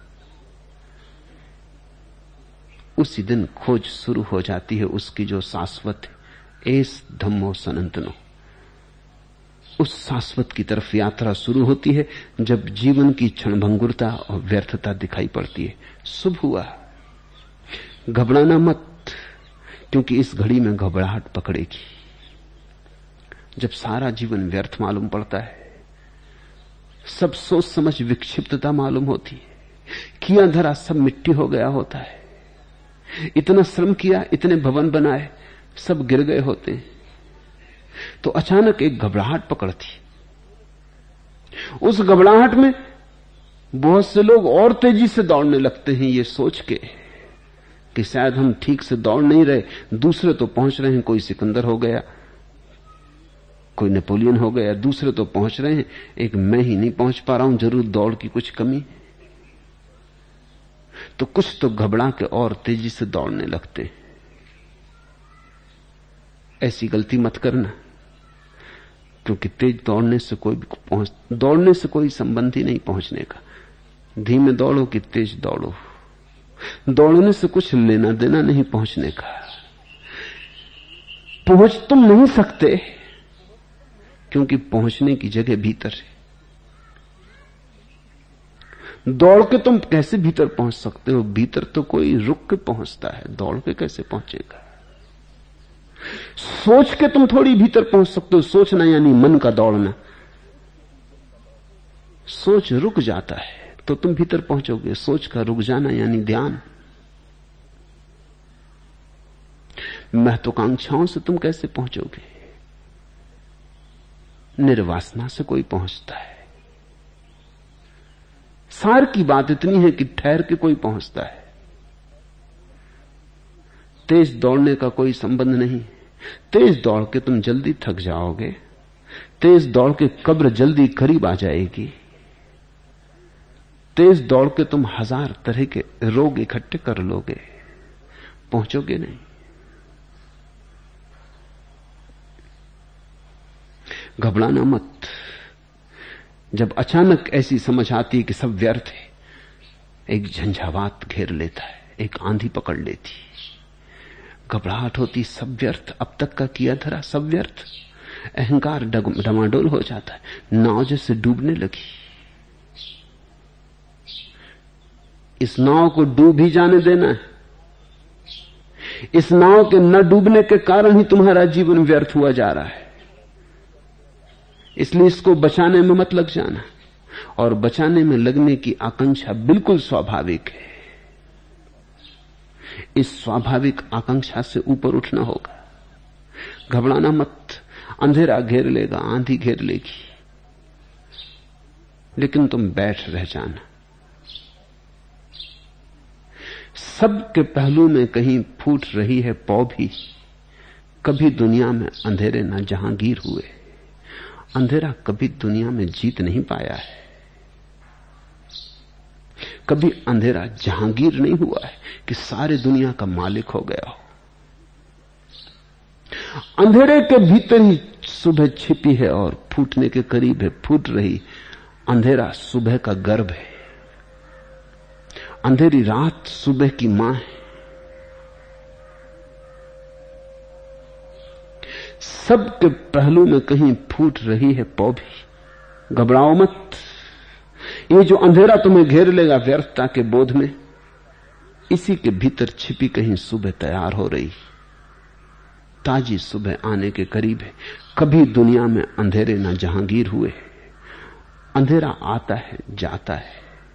उसी दिन खोज शुरू हो जाती है उसकी जो शाश्वत है, एस धम्मो सनातनो। उस शाश्वत की तरफ यात्रा शुरू होती है जब जीवन की क्षणभंगुरता और व्यर्थता दिखाई पड़ती है। शुभ हुआ, घबराना मत, क्योंकि इस घड़ी में घबराहट पकड़ेगी। जब सारा जीवन व्यर्थ मालूम पड़ता है, सब सोच समझ विक्षिप्तता मालूम होती है, किया धरा सब मिट्टी हो गया होता है, इतना श्रम किया, इतने भवन बनाए, सब गिर गए होते हैं, तो अचानक एक घबराहट पकड़ती। उस घबराहट में बहुत से लोग और तेजी से दौड़ने लगते हैं, ये सोच के कि शायद हम ठीक से दौड़ नहीं रहे, दूसरे तो पहुंच रहे हैं, कोई सिकंदर हो गया, कोई नेपोलियन हो गया, दूसरे तो पहुंच रहे हैं, एक मैं ही नहीं पहुंच पा रहा हूं, जरूर दौड़ की कुछ कमी। तो कुछ तो घबरा के और तेजी से दौड़ने लगते हैं। ऐसी गलती मत करना, क्योंकि तेज दौड़ने से कोई संबंध ही नहीं पहुंचने का। धीमे दौड़ो कि तेज दौड़ो, दौड़ने से कुछ लेना देना नहीं पहुंचने का। पहुंच तुम नहीं सकते, क्योंकि पहुंचने की जगह भीतर है। दौड़ के तुम कैसे भीतर पहुंच सकते हो? भीतर तो कोई रुक के पहुंचता है, दौड़ के कैसे पहुंचेगा? सोच के तुम थोड़ी भीतर पहुंच सकते हो। सोचना यानी मन का दौड़ना। सोच रुक जाता है तो तुम भीतर पहुंचोगे। सोच का रुक जाना यानी ध्यान। महत्वाकांक्षाओं से तुम कैसे पहुंचोगे? निर्वासना से कोई पहुंचता है। सार की बात इतनी है कि ठहर के कोई पहुंचता है। तेज दौड़ने का कोई संबंध नहीं। तेज दौड़ के तुम जल्दी थक जाओगे। तेज दौड़ के कब्र जल्दी करीब आ जाएगी। तेज दौड़ के तुम 1000 तरह के रोग इकट्ठे कर लोगे, पहुंचोगे नहीं। घबराना मत। जब अचानक ऐसी समझ आती है कि सब व्यर्थ है, एक झंझावात घेर लेता है, एक आंधी पकड़ लेती, घबराहट होती, सब व्यर्थ, अब तक का किया धरा सब व्यर्थ। अहंकार डमाडोल हो जाता है, नाव जैसे डूबने लगी। इस नाव को डूब ही जाने देना है। इस नाव के न डूबने के कारण ही तुम्हारा जीवन व्यर्थ हुआ जा रहा है। इसलिए इसको बचाने में मत लग जाना। और बचाने में लगने की आकांक्षा बिल्कुल स्वाभाविक है। इस स्वाभाविक आकांक्षा से ऊपर उठना होगा। घबराना मत। अंधेरा घेर लेगा, आंधी घेर लेगी, लेकिन तुम बैठ रह जाना। सबके पहलू में कहीं फूट रही है पौ भी। कभी दुनिया में अंधेरे न जहांगीर हुए। अंधेरा कभी दुनिया में जीत नहीं पाया है। कभी अंधेरा जहांगीर नहीं हुआ है कि सारे दुनिया का मालिक हो गया हो। अंधेरे के भीतर ही सुबह छिपी है और फूटने के करीब है, फूट रही। अंधेरा सुबह का गर्भ है। अंधेरी रात सुबह की मां है। सबके पहलू में कहीं फूट रही है पौ भी। घबराओ मत। ये जो अंधेरा तुम्हें घेर लेगा व्यर्थता के बोध में, इसी के भीतर छिपी कहीं सुबह तैयार हो रही। ताजी सुबह आने के करीब है। कभी दुनिया में अंधेरे ना जहांगीर हुए। अंधेरा आता है, जाता है।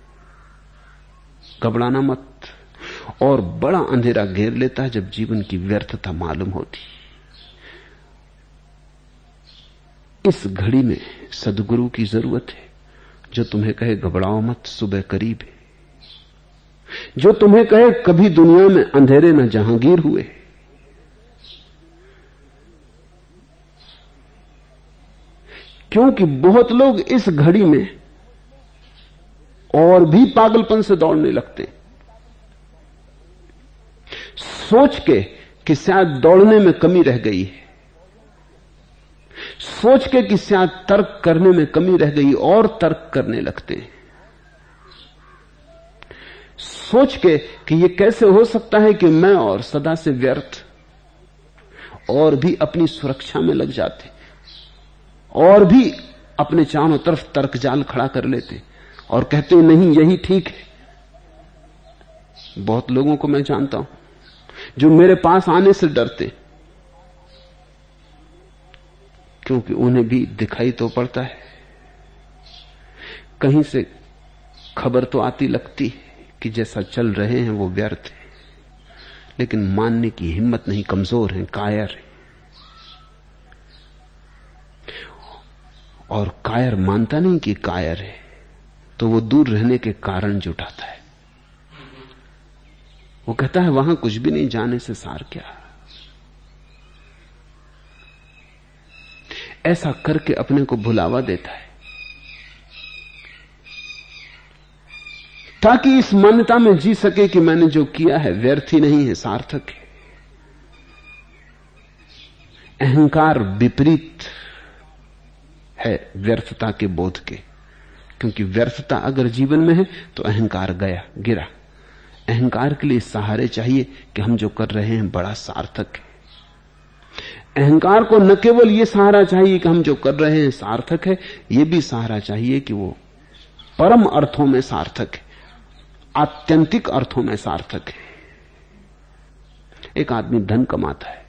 घबराना मत। और बड़ा अंधेरा घेर लेता है जब जीवन की व्यर्थता मालूम होती। इस घड़ी में सद्गुरु की जरूरत है, जो तुम्हें कहे घबराओ मत, सुबह करीब है। जो तुम्हें कहे कभी दुनिया में अंधेरे न जहांगीर हुए। क्योंकि बहुत लोग इस घड़ी में और भी पागलपन से दौड़ने लगते, सोच के कि शायद दौड़ने में कमी रह गई है, सोच के कि शायद तर्क करने में कमी रह गई, और तर्क करने लगते हैं। सोच के कि यह कैसे हो सकता है कि मैं और सदा से व्यर्थ, और भी अपनी सुरक्षा में लग जाते, और भी अपने चारों तरफ तर्क जाल खड़ा कर लेते और कहते नहीं यही ठीक है। बहुत लोगों को मैं जानता हूं जो मेरे पास आने से डरते, क्योंकि उन्हें भी दिखाई तो पड़ता है, कहीं से खबर तो आती लगती है कि जैसा चल रहे हैं वो व्यर्थ है, लेकिन मानने की हिम्मत नहीं, कमजोर हैं, कायर हैं। और कायर मानता नहीं कि कायर है, तो वो दूर रहने के कारण जुटाता है। वो कहता है वहां कुछ भी नहीं, जाने से सार क्या। ऐसा करके अपने को भुलावा देता है, ताकि इस मान्यता में जी सके कि मैंने जो किया है व्यर्थ ही नहीं है, सार्थक है। अहंकार विपरीत है व्यर्थता के बोध के, क्योंकि व्यर्थता अगर जीवन में है तो अहंकार गया, गिरा। अहंकार के लिए सहारे चाहिए कि हम जो कर रहे हैं बड़ा सार्थक है। अहंकार को न केवल यह सहारा चाहिए कि हम जो कर रहे हैं सार्थक है, यह भी सहारा चाहिए कि वो परम अर्थों में सार्थक है, आत्यंतिक अर्थों में सार्थक है। एक आदमी धन कमाता है,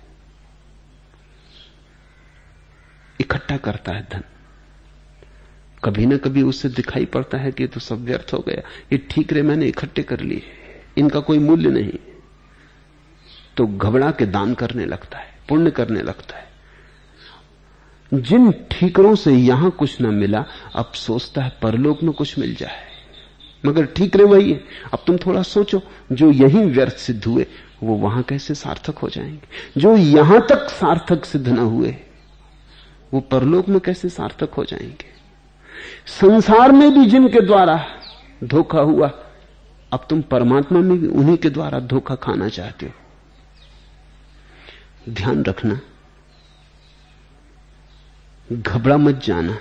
इकट्ठा करता है धन, कभी ना कभी उससे दिखाई पड़ता है कि ये तो सब व्यर्थ हो गया, ये ठीकरे मैंने इकट्ठे कर लिए, इनका कोई मूल्य नहीं, तो घबरा के दान करने लगता है, पुण्य करने लगता है। जिन ठीकरों से यहां कुछ ना मिला, अब सोचता है परलोक में कुछ मिल जाए, मगर ठीकरे वही है। अब तुम थोड़ा सोचो, जो यहीं व्यर्थ सिद्ध हुए वो वहां कैसे सार्थक हो जाएंगे? जो यहां तक सार्थक सिद्ध न हुए वो परलोक में कैसे सार्थक हो जाएंगे? संसार में भी जिनके द्वारा धोखा हुआ, अब तुम परमात्मा में भी उन्हीं के द्वारा धोखा खाना चाहते हो। ध्यान रखना, घबरा मत जाना।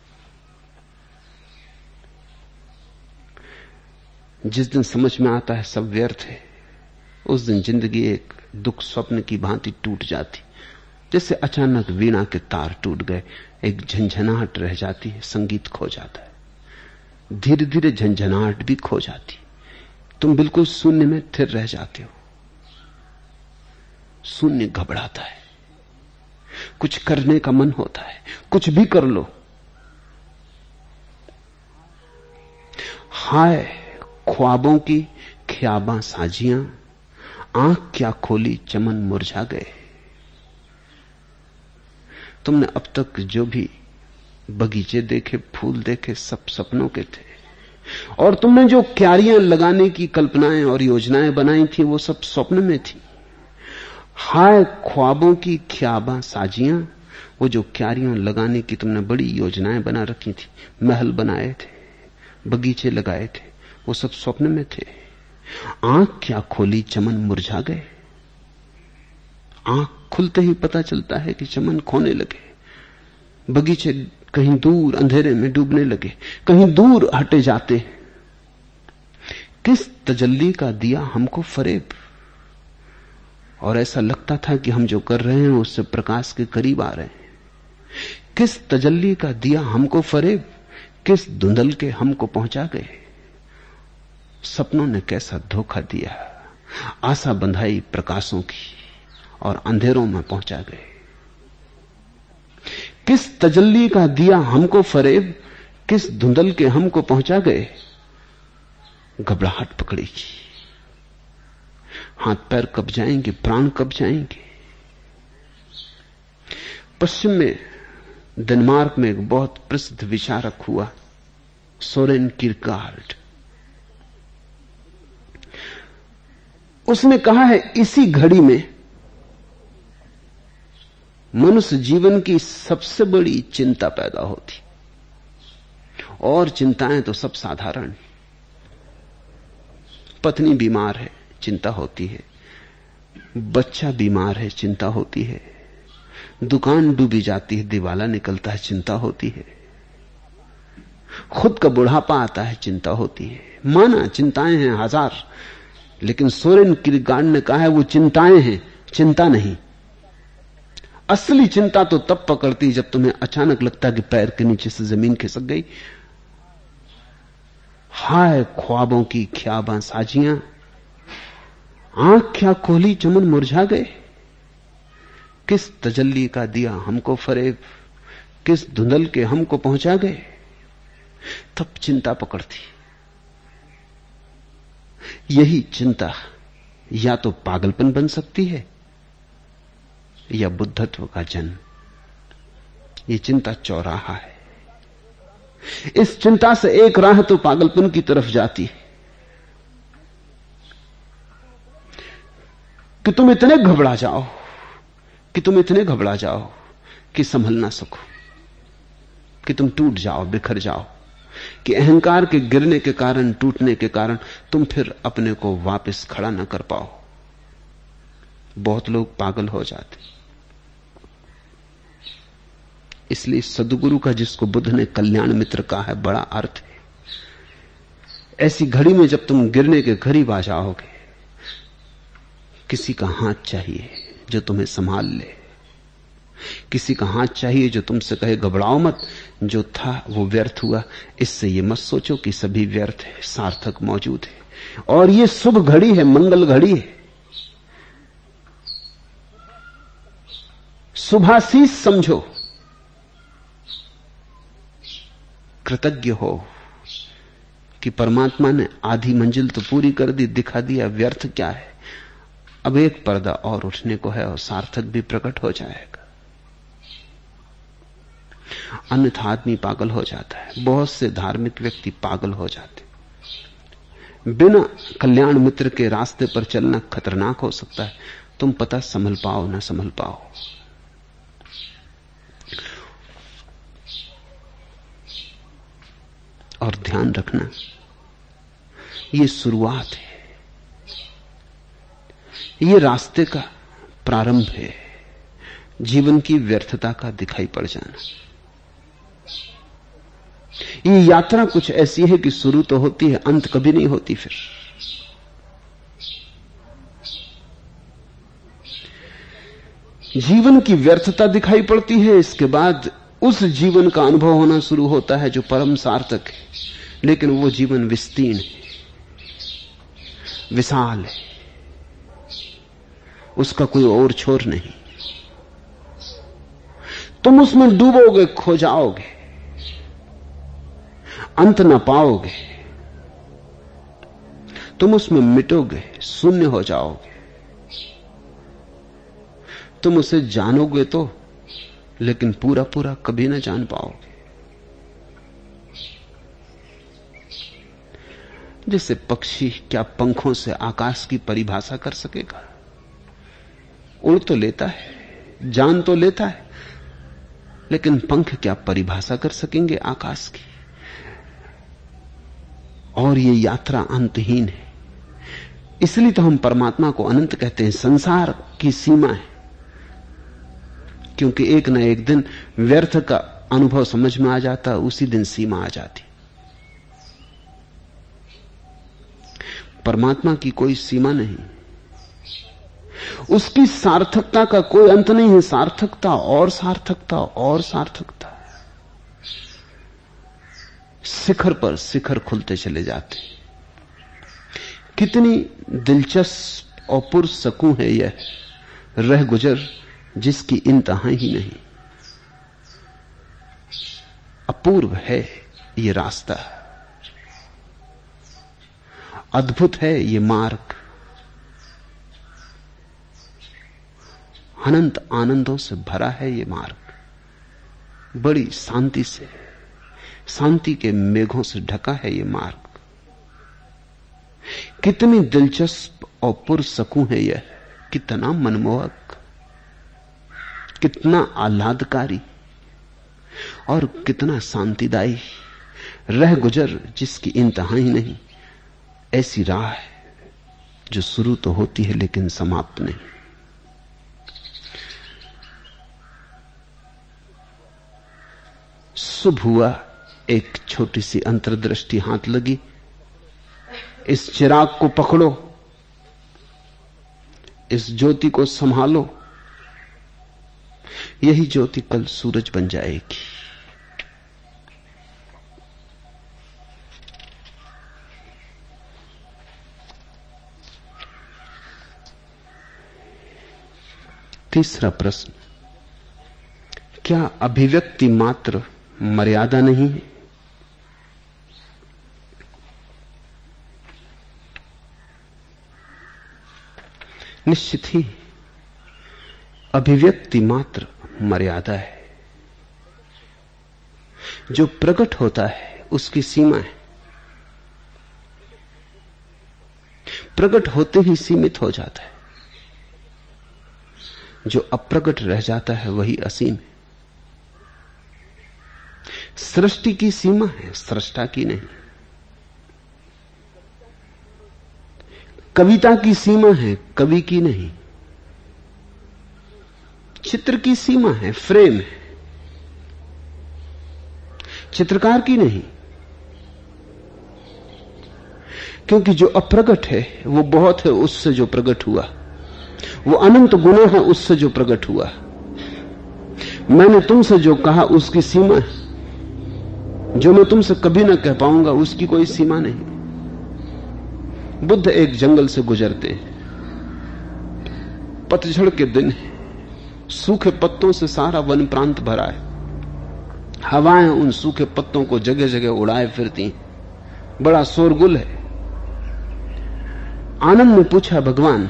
जिस दिन समझ में आता है सब व्यर्थ है, उस दिन जिंदगी एक दुख स्वप्न की भांति टूट जाती, जैसे अचानक वीणा के तार टूट गए, एक झंझनाहट रह जाती है, संगीत खो जाता है, धीरे धीरे झंझनाहट भी खो जाती, तुम बिल्कुल शून्य में स्थिर रह जाते हो। शून्य घबराता है, कुछ करने का मन होता है, कुछ भी कर लो। हाय ख्वाबों की ख्याबा साजियां, आंख क्या खोली चमन मुरझा गए। तुमने अब तक जो भी बगीचे देखे, फूल देखे, सब सपनों के थे, और तुमने जो क्यारियां लगाने की कल्पनाएं और योजनाएं बनाई थी वो सब स्वप्न में थी। हाय ख्वाबों की ख्याबा साजियां, वो जो क्यारियां लगाने की तुमने बड़ी योजनाएं बना रखी थी, महल बनाए थे, बगीचे लगाए थे, वो सब स्वप्न में थे। आंख क्या खोली चमन मुरझा गए। आंख खुलते ही पता चलता है कि चमन खोने लगे, बगीचे कहीं दूर अंधेरे में डूबने लगे, कहीं दूर हटे जाते। किस तजल्ली का दिया हमको फरेब, और ऐसा लगता था कि हम जो कर रहे हैं उससे प्रकाश के करीब आ रहे हैं। किस तजल्ली का दिया हमको फरेब, किस धुंधल के हमको पहुंचा गए। सपनों ने कैसा धोखा दिया, आशा बंधाई प्रकाशों की और अंधेरों में पहुंचा गए। किस तजल्ली का दिया हमको फरेब, किस धुंधल के हमको पहुंचा गए। घबराहट पकड़ेगी, हाथ पैर कब जाएंगे, प्राण कब जाएंगे। पश्चिम में डेनमार्क में एक बहुत प्रसिद्ध विचारक हुआ, सोरेन किरकेगार्ड। उसने कहा है इसी घड़ी में मनुष्य जीवन की सबसे बड़ी चिंता पैदा होती, और चिंताएं तो सब साधारण। पत्नी बीमार है, चिंता होती है, बच्चा बीमार है, चिंता होती है, दुकान डूबी जाती है, दिवाला निकलता है, चिंता होती है, खुद का बुढ़ापा आता है, चिंता होती है। माना चिंताएं हैं हजार, लेकिन सोरेन किरकेगार्ड ने कहा है वो चिंताएं हैं, चिंता नहीं। असली चिंता तो तब पकड़ती जब तुम्हें अचानक लगता कि पैर के नीचे से जमीन खिसक गई। हाय ख्वाबों की ख्याबा साजियां, आंख क्या खोली चमन मुरझा गए। किस तजल्ली का दिया हमको फरेब, किस धुंधल के हमको पहुंचा गए। तब चिंता पकड़ती। यही चिंता या तो पागलपन बन सकती है या बुद्धत्व का जन्म। ये चिंता चौराहा है। इस चिंता से एक राह तो पागलपन की तरफ जाती है कि तुम इतने घबरा जाओ कि संभल ना सको, कि तुम टूट जाओ, बिखर जाओ, कि अहंकार के गिरने के कारण, टूटने के कारण तुम फिर अपने को वापस खड़ा ना कर पाओ। बहुत लोग पागल हो जाते। इसलिए सद्गुरु का, जिसको बुद्ध ने कल्याण मित्र कहा है, बड़ा अर्थ है। ऐसी घड़ी में जब तुम गिरने के करीब आ जाओगे, किसी का हाथ चाहिए जो तुम्हें संभाल ले, किसी का हाथ चाहिए जो तुमसे कहे घबराओ मत, जो था वो व्यर्थ हुआ। इससे ये मत सोचो कि सभी व्यर्थ है, सार्थक मौजूद है। और ये शुभ घड़ी है, मंगल घड़ी है। शुभाशीष समझो, कृतज्ञ हो कि परमात्मा ने आधी मंजिल तो पूरी कर दी, दिखा दिया व्यर्थ क्या है। अब एक पर्दा और उठने को है और सार्थक भी प्रकट हो जाएगा। अन्यथा आदमी पागल हो जाता है। बहुत से धार्मिक व्यक्ति पागल हो जाते। बिना कल्याण मित्र के रास्ते पर चलना खतरनाक हो सकता है। तुम पता संभल पाओ ना संभल पाओ। और ध्यान रखना, ये शुरुआत है, ये रास्ते का प्रारंभ है, जीवन की व्यर्थता का दिखाई पड़ जाना। ये यात्रा कुछ ऐसी है कि शुरू तो होती है, अंत कभी नहीं होती। फिर जीवन की व्यर्थता दिखाई पड़ती है, इसके बाद उस जीवन का अनुभव होना शुरू होता है जो परम सार्थक है। लेकिन वो जीवन विस्तीर्ण है, विशाल है, उसका कोई और छोर नहीं। तुम उसमें डूबोगे, खो जाओगे, अंत न पाओगे। तुम उसमें मिटोगे, शून्य हो जाओगे। तुम उसे जानोगे तो, लेकिन पूरा पूरा कभी ना जान पाओगे। जैसे पक्षी क्या पंखों से आकाश की परिभाषा कर सकेगा? उड़ तो लेता है, जान तो लेता है, लेकिन पंख क्या परिभाषा कर सकेंगे आकाश की? और ये यात्रा अंतहीन है। इसलिए तो हम परमात्मा को अनंत कहते हैं। संसार की सीमा है, क्योंकि एक न एक दिन व्यर्थ का अनुभव समझ में आ जाता, उसी दिन सीमा आ जाती। परमात्मा की कोई सीमा नहीं, उसकी सार्थकता का कोई अंत नहीं है। सार्थकता और सार्थकता और सार्थकता, शिखर पर शिखर खुलते चले जाते। कितनी दिलचस्प और पुरसकूं है यह रह गुजर जिसकी इंतहा ही नहीं। अपूर्व है ये रास्ता, अद्भुत है ये मार्ग, अनंत आनंदों से भरा है ये मार्ग। बड़ी शांति से, शांति के मेघों से ढका है ये मार्ग। कितनी दिलचस्प और पुरसकूं है यह, कितना मनमोहक, कितना आह्लादकारी और कितना शांतिदायी। रह गुजर जिसकी इंतहा ही नहीं। ऐसी राह है जो शुरू तो होती है लेकिन समाप्त नहीं। शुभ हुआ एक छोटी सी अंतर्दृष्टि हाथ लगी। इस चिराग को पकड़ो, इस ज्योति को संभालो। यही ज्योति कल सूरज बन जाएगी। तीसरा प्रश्न, क्या अभिव्यक्ति मात्र मर्यादा नहीं है? निश्चित ही अभिव्यक्ति मात्र मर्यादा है। जो प्रकट होता है उसकी सीमा है। प्रकट होते ही सीमित हो जाता है। जो अप्रकट रह जाता है वही असीम है। सृष्टि की सीमा है, सृष्टा की नहीं। कविता की सीमा है, कवि की नहीं। चित्र की सीमा है, फ्रेम है, चित्रकार की नहीं, क्योंकि जो अप्रगट है वो बहुत है उससे जो प्रकट हुआ, वो अनंत गुना है उससे जो प्रकट हुआ। मैंने तुमसे जो कहा उसकी सीमा है, जो मैं तुमसे कभी ना कह पाऊंगा उसकी कोई सीमा नहीं। बुद्ध एक जंगल से गुजरते हैं, पतझड़ के दिन है, सूखे पत्तों से सारा वन प्रांत भरा है, हवाएं उन सूखे पत्तों को जगह जगह उड़ाए फिरती, बड़ा शोरगुल है। आनंद ने पूछा, भगवान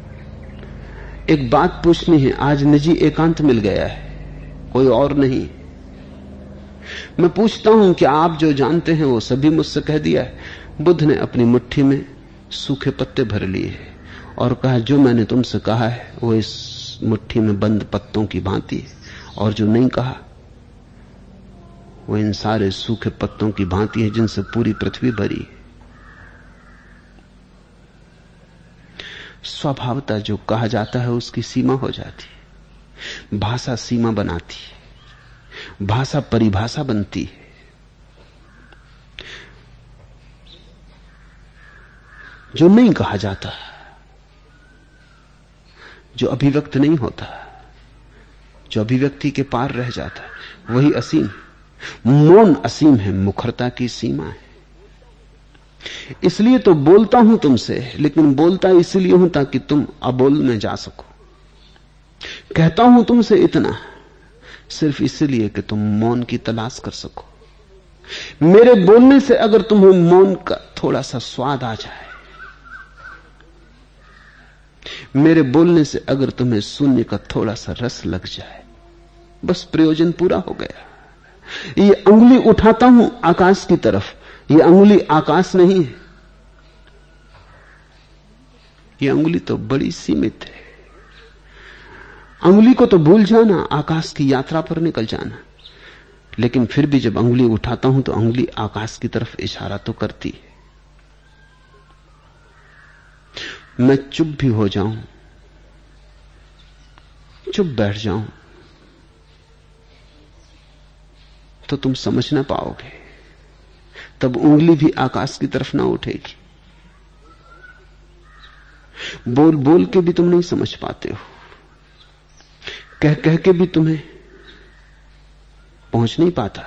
एक बात पूछनी है, आज निजी एकांत मिल गया है, कोई और नहीं। मैं पूछता हूं कि आप जो जानते हैं वो सभी मुझसे कह दिया है। बुद्ध ने अपनी मुट्ठी में सूखे पत्ते भर लिए और कहा, जो मैंने तुमसे कहा है वो इस मुट्ठी में बंद पत्तों की भांति है, और जो नहीं कहा वो इन सारे सूखे पत्तों की भांति है जिनसे पूरी पृथ्वी भरी है। स्वभावतः जो कहा जाता है उसकी सीमा हो जाती है। भाषा सीमा बनाती है, भाषा परिभाषा बनती है। जो नहीं कहा जाता, जो अभिव्यक्त नहीं होता, जो अभिव्यक्ति के पार रह जाता है, वही असीम। मौन असीम है, मुखरता की सीमा है। इसलिए तो बोलता हूं तुमसे, लेकिन बोलता इसलिए हूं ताकि तुम अबोल में जा सको। कहता हूं तुमसे इतना सिर्फ इसलिए कि तुम मौन की तलाश कर सको। मेरे बोलने से अगर तुम्हें मौन का थोड़ा सा स्वाद आ जाए, मेरे बोलने से अगर तुम्हें शून्य का थोड़ा सा रस लग जाए, बस प्रयोजन पूरा हो गया। ये अंगुली उठाता हूं आकाश की तरफ, ये अंगुली आकाश नहीं है, ये अंगुली तो बड़ी सीमित है। अंगुली को तो भूल जाना, आकाश की यात्रा पर निकल जाना। लेकिन फिर भी जब अंगुली उठाता हूं तो अंगुली आकाश की तरफ इशारा तो करती है। मैं चुप भी हो जाऊं, चुप बैठ जाऊं, तो तुम समझ ना पाओगे, तब उंगली भी आकाश की तरफ ना उठेगी। बोल बोल के भी तुम नहीं समझ पाते हो, कह कह के भी तुम्हें पहुंच नहीं पाता।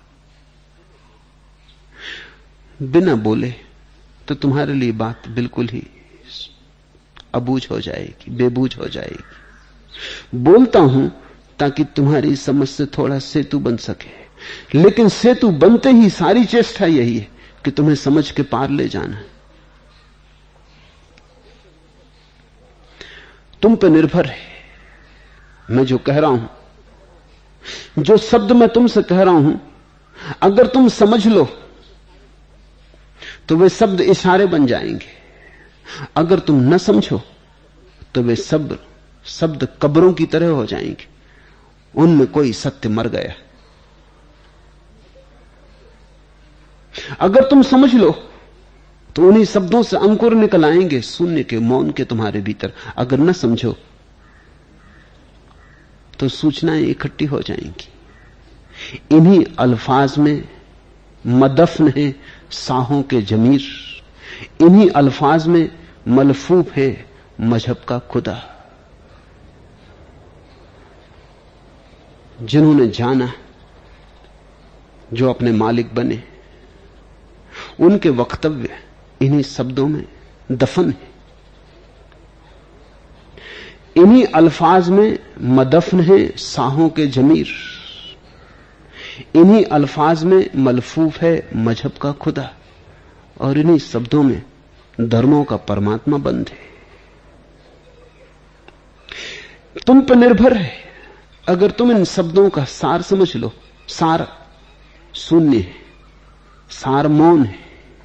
बिना बोले तो तुम्हारे लिए बात बिल्कुल ही अबूझ हो जाएगी, बेबूझ हो जाएगी। बोलता हूं ताकि तुम्हारी समझ से थोड़ा सेतु बन सके, लेकिन सेतु बनते ही सारी चेष्टा यही है कि तुम्हें समझ के पार ले जाना। तुम पे निर्भर है मैं जो कह रहा हूं। जो शब्द मैं तुमसे कह रहा हूं, अगर तुम समझ लो तो वे शब्द इशारे बन जाएंगे। अगर तुम न समझो तो वे शब्द कब्रों की तरह हो जाएंगे, उनमें कोई सत्य मर गया। अगर तुम समझ लो तो उन्हीं शब्दों से अंकुर निकल आएंगे, शून्य के, मौन के तुम्हारे भीतर। अगर न समझो तो सूचनाएं इकट्ठी हो जाएंगी। इन्हीं अल्फाज में मदफन है साहों के जमीर, इन्हीं अल्फाज में मलफूफ है मजहब का खुदा। जिन्होंने जाना, जो अपने मालिक बने, उनके वक्तव्य इन्हीं शब्दों में दफन है। इन्हीं अल्फाज में मदफन है साहों के जमीर, इन्हीं अल्फाज में मलफूफ है मजहब का खुदा, और इन्हीं शब्दों में धर्मों का परमात्मा बंद है। तुम पर निर्भर है। अगर तुम इन शब्दों का सार समझ लो, सार शून्य है, सार मौन है।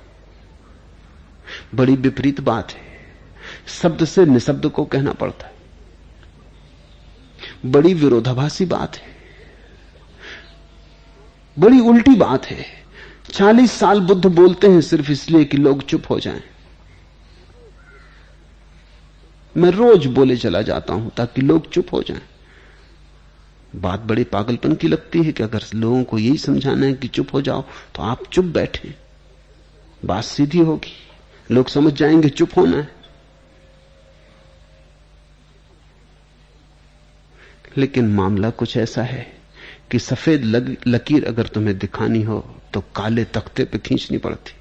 बड़ी विपरीत बात है, शब्द से निशब्द को कहना पड़ता है। बड़ी विरोधाभासी बात है, बड़ी उल्टी बात है। 40 साल बुद्ध बोलते हैं सिर्फ इसलिए कि लोग चुप हो जाएं। मैं रोज बोले चला जाता हूं ताकि लोग चुप हो जाएं। बात बड़ी पागलपन की लगती है कि अगर लोगों को यही समझाना है कि चुप हो जाओ तो आप चुप बैठे, बात सीधी होगी, लोग समझ जाएंगे चुप होना है। लेकिन मामला कुछ ऐसा है कि सफेद लकीर अगर तुम्हें दिखानी हो तो काले तख्ते पे खींचनी पड़ती।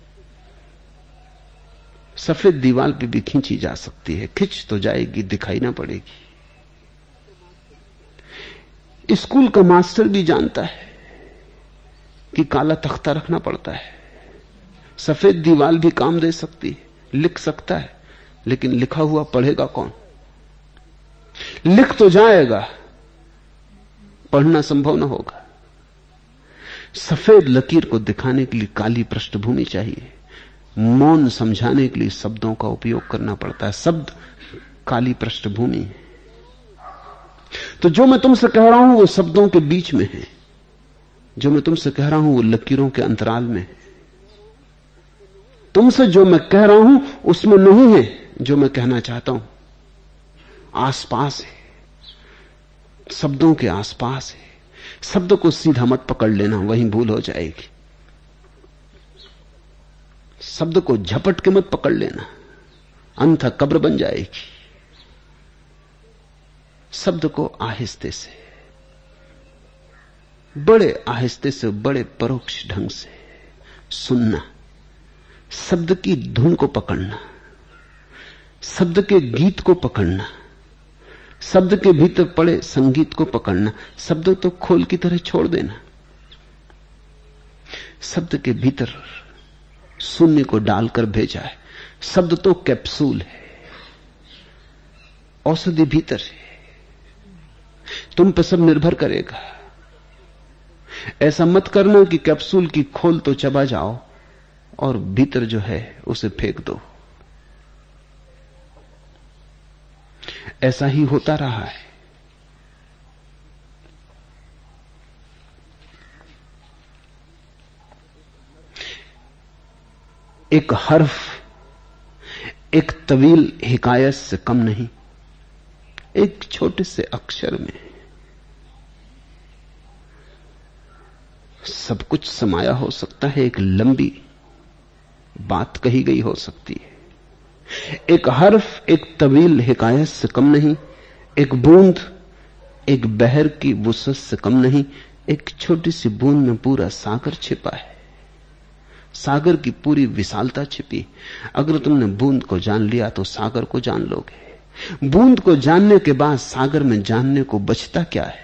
सफेद दीवार पे भी खींची जा सकती है, खिंच तो जाएगी, दिखाई ना पड़ेगी। स्कूल का मास्टर भी जानता है कि काला तख्ता रखना पड़ता है। सफेद दीवार भी काम दे सकती है, लिख सकता है, लेकिन लिखा हुआ पढ़ेगा कौन? लिख तो जाएगा, पढ़ना संभव ना होगा। सफेद लकीर को दिखाने के लिए काली पृष्ठभूमि चाहिए। मौन समझाने के लिए शब्दों का उपयोग करना पड़ता है। शब्द काली पृष्ठभूमि है। तो जो मैं तुमसे कह रहा हूं वो शब्दों के बीच में है, जो मैं तुमसे कह रहा हूं वो लकीरों के अंतराल में है। तुमसे जो मैं कह रहा हूं उसमें नहीं है जो मैं कहना चाहता हूं, आसपास है, शब्दों के आसपास है। शब्द को सीधा मत पकड़ लेना, वहीं भूल हो जाएगी। शब्द को झपट के मत पकड़ लेना, अन्यथा कब्र बन जाएगी। शब्द को आहिस्ते से, बड़े आहिस्ते से, बड़े परोक्ष ढंग से सुनना, शब्द की धुन को पकड़ना, शब्द के गीत को पकड़ना, शब्द के भीतर पड़े संगीत को पकड़ना। शब्द तो खोल की तरह छोड़ देना। शब्द के भीतर शून्य को डालकर भेजा है। शब्द तो कैप्सूल है, औषधि भीतर है, तुम पे सब निर्भर करेगा। ऐसा मत करना कि कैप्सूल की खोल तो चबा जाओ और भीतर जो है उसे फेंक दो। ऐसा ही होता रहा है। एक हर्फ एक तवील हिकायत से कम नहीं। एक छोटे से अक्षर में सब कुछ समाया हो सकता है। एक लंबी बात कही गई हो सकती है। एक हर्फ एक तवील हिकायत से कम नहीं। एक बूंद एक बहर की वुसअत से कम नहीं। एक छोटी सी बूंद में पूरा सागर छिपा है। सागर की पूरी विशालता छिपी। अगर तुमने बूंद को जान लिया तो सागर को जान लोगे। बूंद को जानने के बाद सागर में जानने को बचता क्या है?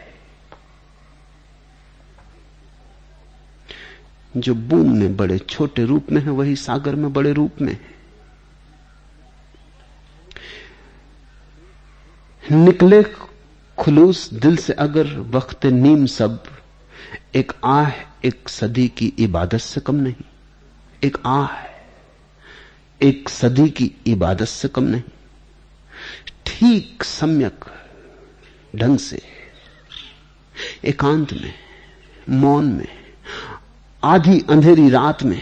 जो बूंद में बड़े छोटे रूप में है वही सागर में बड़े रूप में है। निकले खुलूस दिल से अगर वक्त नीम सब, एक आह एक सदी की इबादत से कम नहीं। एक आह एक सदी की इबादत से कम नहीं। ठीक सम्यक ढंग से एकांत में, मौन में, आधी अंधेरी रात में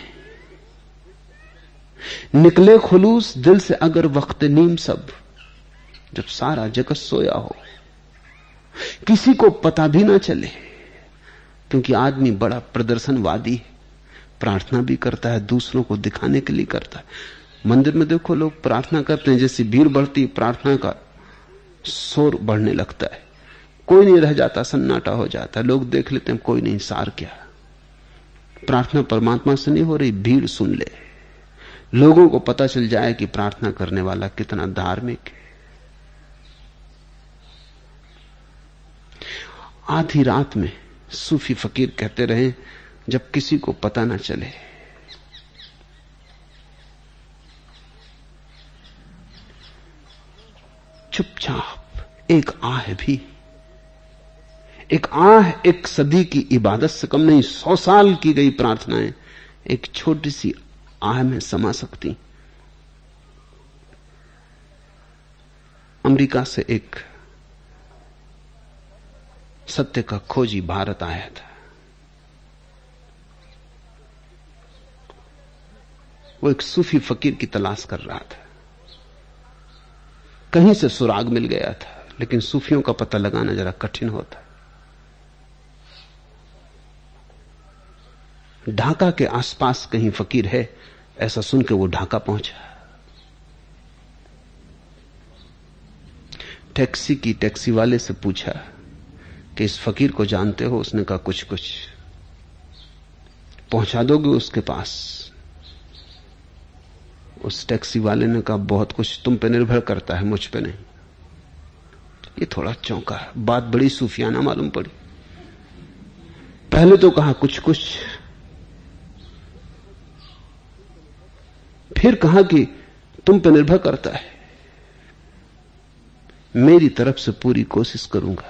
निकले खुलूस दिल से अगर वक्त नीम सब, जब सारा जगत सोया हो, किसी को पता भी ना चले, क्योंकि आदमी बड़ा प्रदर्शनवादी है। प्रार्थना भी करता है, दूसरों को दिखाने के लिए करता है। मंदिर में देखो लोग प्रार्थना करते हैं, जैसी भीड़ बढ़ती प्रार्थना का शोर बढ़ने लगता है। कोई नहीं रह जाता, सन्नाटा हो जाता है। लोग देख लेते हैं कोई नहीं, सार क्या। प्रार्थना परमात्मा से नहीं हो रही, भीड़ सुन ले, लोगों को पता चल जाए कि प्रार्थना करने वाला कितना धार्मिक है। आधी रात में सूफी फकीर कहते रहे, जब किसी को पता ना चले, चुपचाप एक आह भी, एक आह एक सदी की इबादत से कम नहीं। 100 साल की गई प्रार्थनाएं एक छोटी सी आह में समा सकती। अमेरिका से एक सत्य का खोजी भारत आया था। वो एक सूफी फकीर की तलाश कर रहा था। कहीं से सुराग मिल गया था, लेकिन सूफियों का पता लगाना जरा कठिन होता। ढाका के आसपास कहीं फकीर है, ऐसा सुन के वो ढाका पहुंचा। टैक्सी की टैक्सी वाले से पूछा कि इस फकीर को जानते हो? उसने कहा कुछ कुछ। पहुंचा दोगे उसके पास? उस टैक्सी वाले ने कहा बहुत कुछ तुम पे निर्भर करता है, मुझ पे नहीं। ये थोड़ा चौंका, बात बड़ी सूफियाना मालूम पड़ी। पहले तो कहा कुछ कुछ, फिर कहा कि तुम पे निर्भर करता है, मेरी तरफ से पूरी कोशिश करूंगा।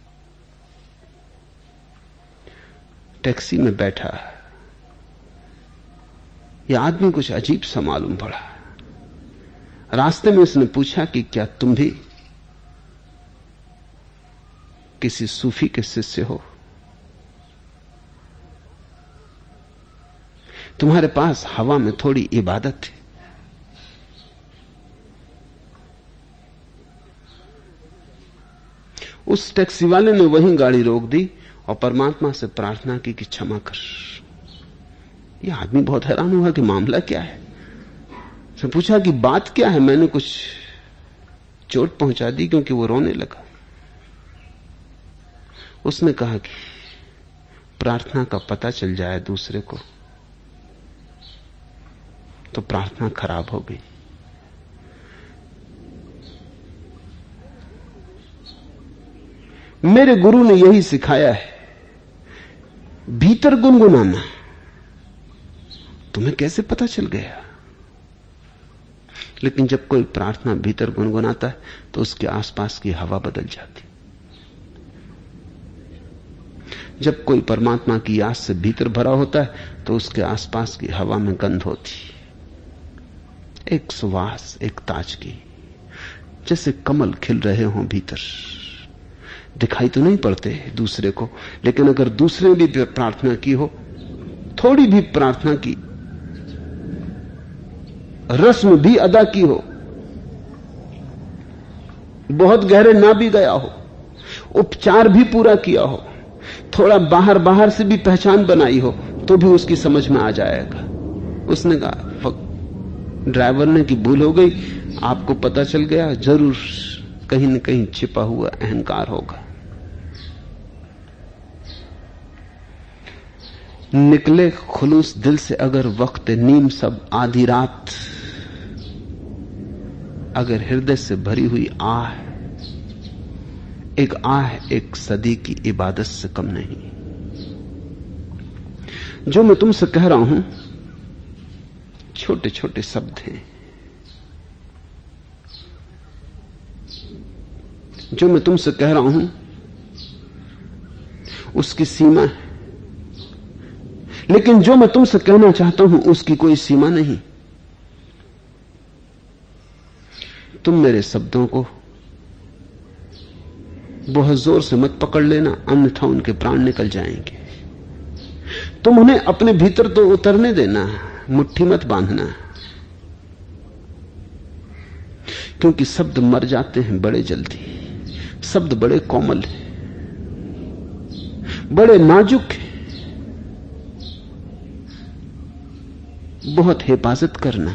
टैक्सी में बैठा, यह आदमी कुछ अजीब सा मालूम पड़ा। रास्ते में उसने पूछा कि क्या तुम भी किसी सूफी के शिष्य हो? तुम्हारे पास हवा में थोड़ी इबादत है। उस टैक्सी वाले ने वहीं गाड़ी रोक दी और परमात्मा से प्रार्थना की कि क्षमा कर। यह आदमी बहुत हैरान हुआ कि मामला क्या है। उसने पूछा कि बात क्या है? मैंने कुछ चोट पहुंचा दी? क्योंकि वो रोने लगा। उसने कहा कि प्रार्थना का पता चल जाए दूसरे को तो प्रार्थना खराब हो गई। मेरे गुरु ने यही सिखाया है, भीतर गुनगुनाना। तुम्हें कैसे पता चल गया? लेकिन जब कोई प्रार्थना भीतर गुनगुनाता है तो उसके आसपास की हवा बदल जाती। जब कोई परमात्मा की याद से भीतर भरा होता है तो उसके आसपास की हवा में गंध होती, एक सुवास, एक ताजगी, जैसे कमल खिल रहे हों भीतर। दिखाई तो नहीं पड़ते दूसरे को, लेकिन अगर दूसरे ने भी प्रार्थना की हो, थोड़ी भी प्रार्थना की, रस्म भी अदा की हो, बहुत गहरे ना भी गया हो, उपचार भी पूरा किया हो, थोड़ा बाहर बाहर से भी पहचान बनाई हो, तो भी उसकी समझ में आ जाएगा। उसने कहा ड्राइवर ने कि भूल हो गई, आपको पता चल गया, जरूर कहीं न कहीं छिपा हुआ अहंकार होगा। निकले खुलूस दिल से अगर वक्त नीम सब आधी रात, अगर हृदय से भरी हुई आह, एक सदी की इबादत से कम नहीं। जो मैं तुमसे कह रहा हूं छोटे छोटे शब्द हैं, जो मैं तुमसे कह रहा हूं उसकी सीमा है, लेकिन जो मैं तुमसे कहना चाहता हूं उसकी कोई सीमा नहीं। तुम मेरे शब्दों को बहुत जोर से मत पकड़ लेना, अन्यथा उनके प्राण निकल जाएंगे। तुम उन्हें अपने भीतर तो उतरने देना, मुट्ठी मत बांधना, क्योंकि शब्द मर जाते हैं बड़े जल्दी। शब्द बड़े कोमल हैं, बड़े नाजुक हैं, बहुत हिफाजत करना।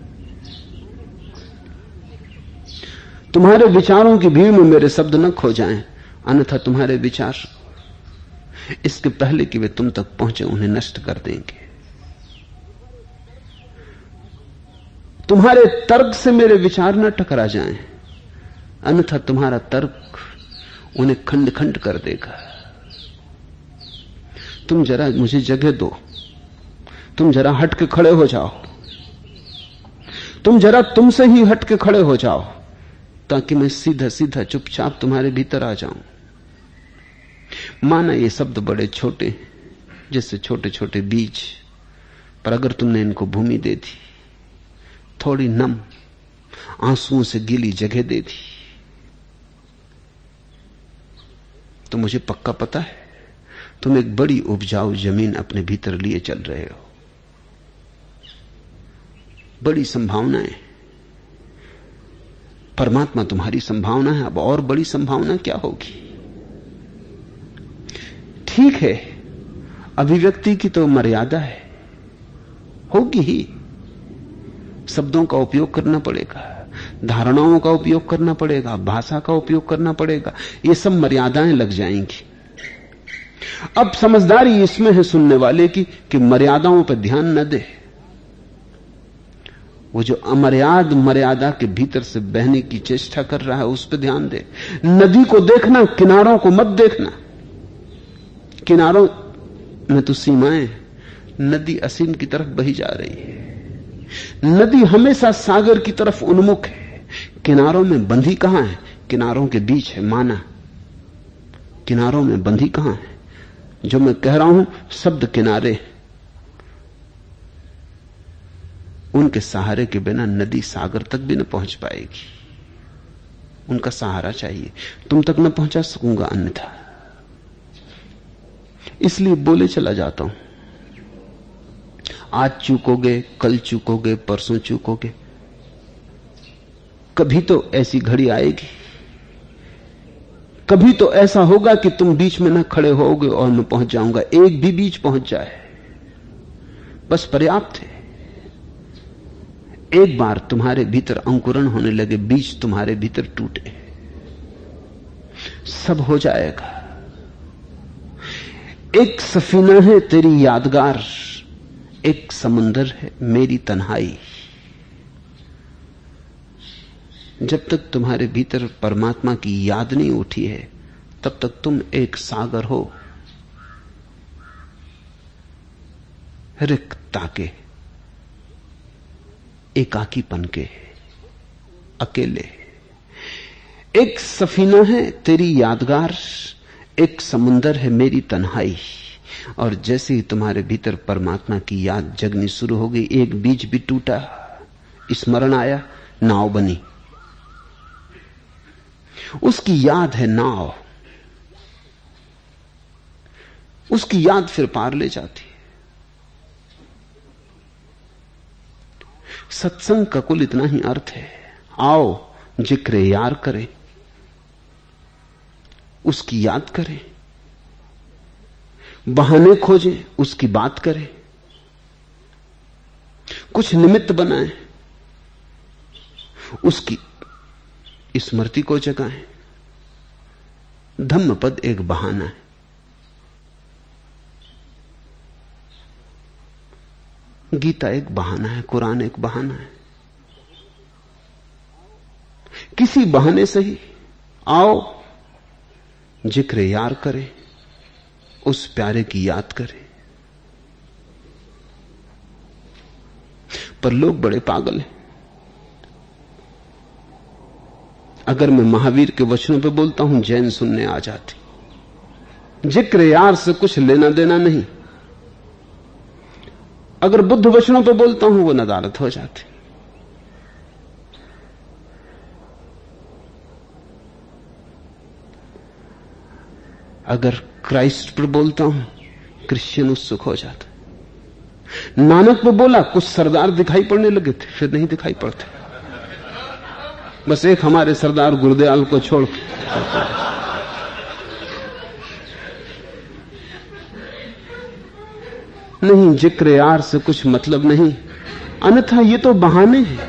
तुम्हारे विचारों की भीड़ में मेरे शब्द न खो जाएं, अन्यथा तुम्हारे विचार इसके पहले कि वे तुम तक पहुंचे उन्हें नष्ट कर देंगे। तुम्हारे तर्क से मेरे विचार न टकरा जाएं, अन्यथा तुम्हारा तर्क उन्हें खंड खंड कर देगा। तुम जरा मुझे जगह दो, तुम जरा हट के खड़े हो जाओ, तुम जरा तुमसे ही हट के खड़े हो जाओ, ताकि मैं सीधा सीधा चुपचाप तुम्हारे भीतर आ जाऊं। माना ये शब्द बड़े छोटे, जैसे छोटे छोटे बीज, पर अगर तुमने इनको भूमि दे दी, थोड़ी नम आंसुओं से गीली जगह दे दी, तो मुझे पक्का पता है तुम एक बड़ी उपजाऊ जमीन अपने भीतर लिए चल रहे हो। बड़ी संभावनाएं, परमात्मा तुम्हारी संभावना है, अब और बड़ी संभावना क्या होगी? ठीक है, अभिव्यक्ति की तो मर्यादा है, होगी ही। शब्दों का उपयोग करना पड़ेगा, धारणाओं का उपयोग करना पड़ेगा, भाषा का उपयोग करना पड़ेगा, ये सब मर्यादाएं लग जाएंगी। अब समझदारी इसमें है सुनने वाले की कि मर्यादाओं पर ध्यान न दे। वो जो अमर्याद मर्यादा के भीतर से बहने की चेष्टा कर रहा है उस पर ध्यान दे। नदी को देखना, किनारों को मत देखना। किनारों में तो सीमाएं, नदी असीम की तरफ बही जा रही है। नदी हमेशा सागर की तरफ उन्मुख है, किनारों में बंधी कहां है? किनारों के बीच है माना, किनारों में बंधी कहां है? जो मैं कह रहा हूं शब्द किनारे, उनके सहारे के बिना नदी सागर तक भी न पहुंच पाएगी। उनका सहारा चाहिए, तुम तक न पहुंचा सकूंगा अन्यथा। इसलिए बोले चला जाता हूं, आज चूकोगे, कल चूकोगे, परसों चूकोगे, कभी तो ऐसी घड़ी आएगी, कभी तो ऐसा होगा कि तुम बीच में न खड़े होगे और मैं पहुंच जाऊंगा। एक भी बीच पहुंच जाए बस पर्याप्त है। एक बार तुम्हारे भीतर अंकुरण होने लगे, बीज तुम्हारे भीतर टूटे, सब हो जाएगा। एक सफीना है तेरी यादगार, एक समंदर है मेरी तन्हाई। जब तक तुम्हारे भीतर परमात्मा की याद नहीं उठी है तब तक तुम एक सागर हो, रिक्तता के, एकाकीपन के, अकेले। एक सफीना है तेरी यादगार, एक समुंदर है मेरी तन्हाई। और जैसे ही तुम्हारे भीतर परमात्मा की याद जगनी शुरू हो गई, एक बीज भी टूटा, स्मरण आया, नाव बनी। उसकी याद है नाव, उसकी याद फिर पार ले जाती है। सत्संग का कुल इतना ही अर्थ है, आओ जिक्र यार करें, उसकी याद करें, बहाने खोजें, उसकी बात करें, कुछ निमित्त बनाएं, उसकी स्मृति को जगाएं। धम्मपद एक बहाना है, गीता एक बहाना है, कुरान एक बहाना है। किसी बहाने से ही आओ जिक्र यार करें, उस प्यारे की याद करें। पर लोग बड़े पागल हैं। अगर मैं महावीर के वचनों पे बोलता हूं, जैन सुनने आ जाते। जिक्र यार से कुछ लेना देना नहीं। अगर बुद्ध वचनों पे बोलता हूं, वो नदारत हो जाते। अगर क्राइस्ट पर बोलता हूं, क्रिश्चियन उत्सुक हो जाता। नानक पे बोला, कुछ सरदार दिखाई पड़ने लगे थे, फिर नहीं दिखाई पड़ते। बस एक हमारे सरदार गुरुदयाल को छोड़। नहीं, जिक्र यार से कुछ मतलब नहीं, अन्यथा ये तो बहाने हैं।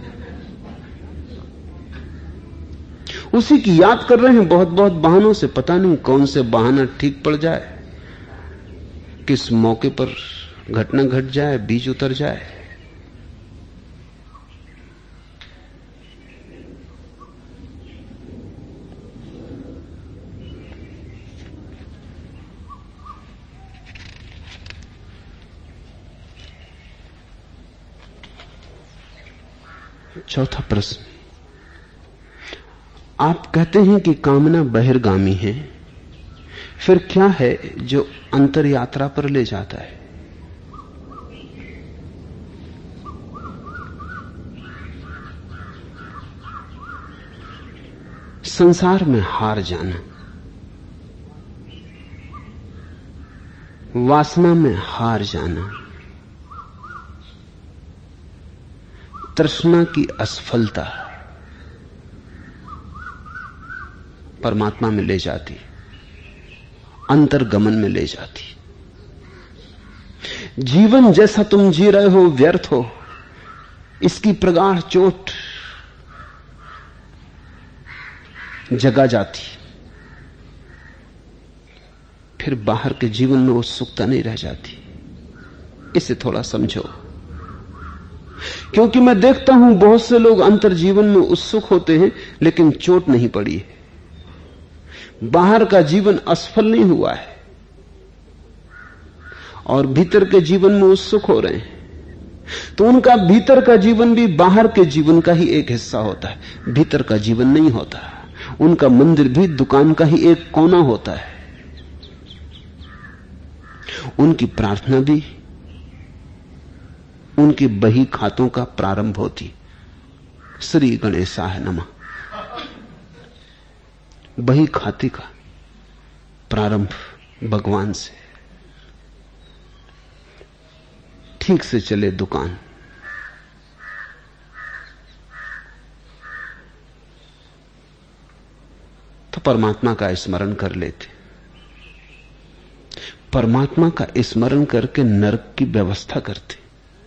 उसी की याद कर रहे हैं बहुत बहुत बहानों से, पता नहीं कौन से बहाना ठीक पड़ जाए, किस मौके पर घटना घट जाए, बीज उतर जाए। चौथा प्रश्न, आप कहते हैं कि कामना बहिर्गामी है, फिर क्या है जो अंतर यात्रा पर ले जाता है? संसार में हार जाना, वासना में हार जाना, तृष्णा की असफलता परमात्मा में ले जाती, अंतर्गमन में ले जाती। जीवन जैसा तुम जी रहे हो व्यर्थ हो, इसकी प्रगाढ़ चोट जगा जाती, फिर बाहर के जीवन में उत्सुकता नहीं रह जाती। इसे थोड़ा समझो, क्योंकि मैं देखता हूं बहुत से लोग अंतर जीवन में उत्सुक होते हैं लेकिन चोट नहीं पड़ी है, बाहर का जीवन असफल नहीं हुआ है और भीतर के जीवन में उत्सुक हो रहे हैं। तो उनका भीतर का जीवन भी बाहर के जीवन का ही एक हिस्सा होता है, भीतर का जीवन नहीं होता। उनका मंदिर भी दुकान का ही एक कोना होता है, उनकी प्रार्थना भी उनके बही खातों का प्रारंभ होती। श्री गणेशाय नमः, बही खाते का प्रारंभ भगवान से। ठीक से चले दुकान, तो परमात्मा का स्मरण कर लेते। परमात्मा का स्मरण करके नरक की व्यवस्था करते।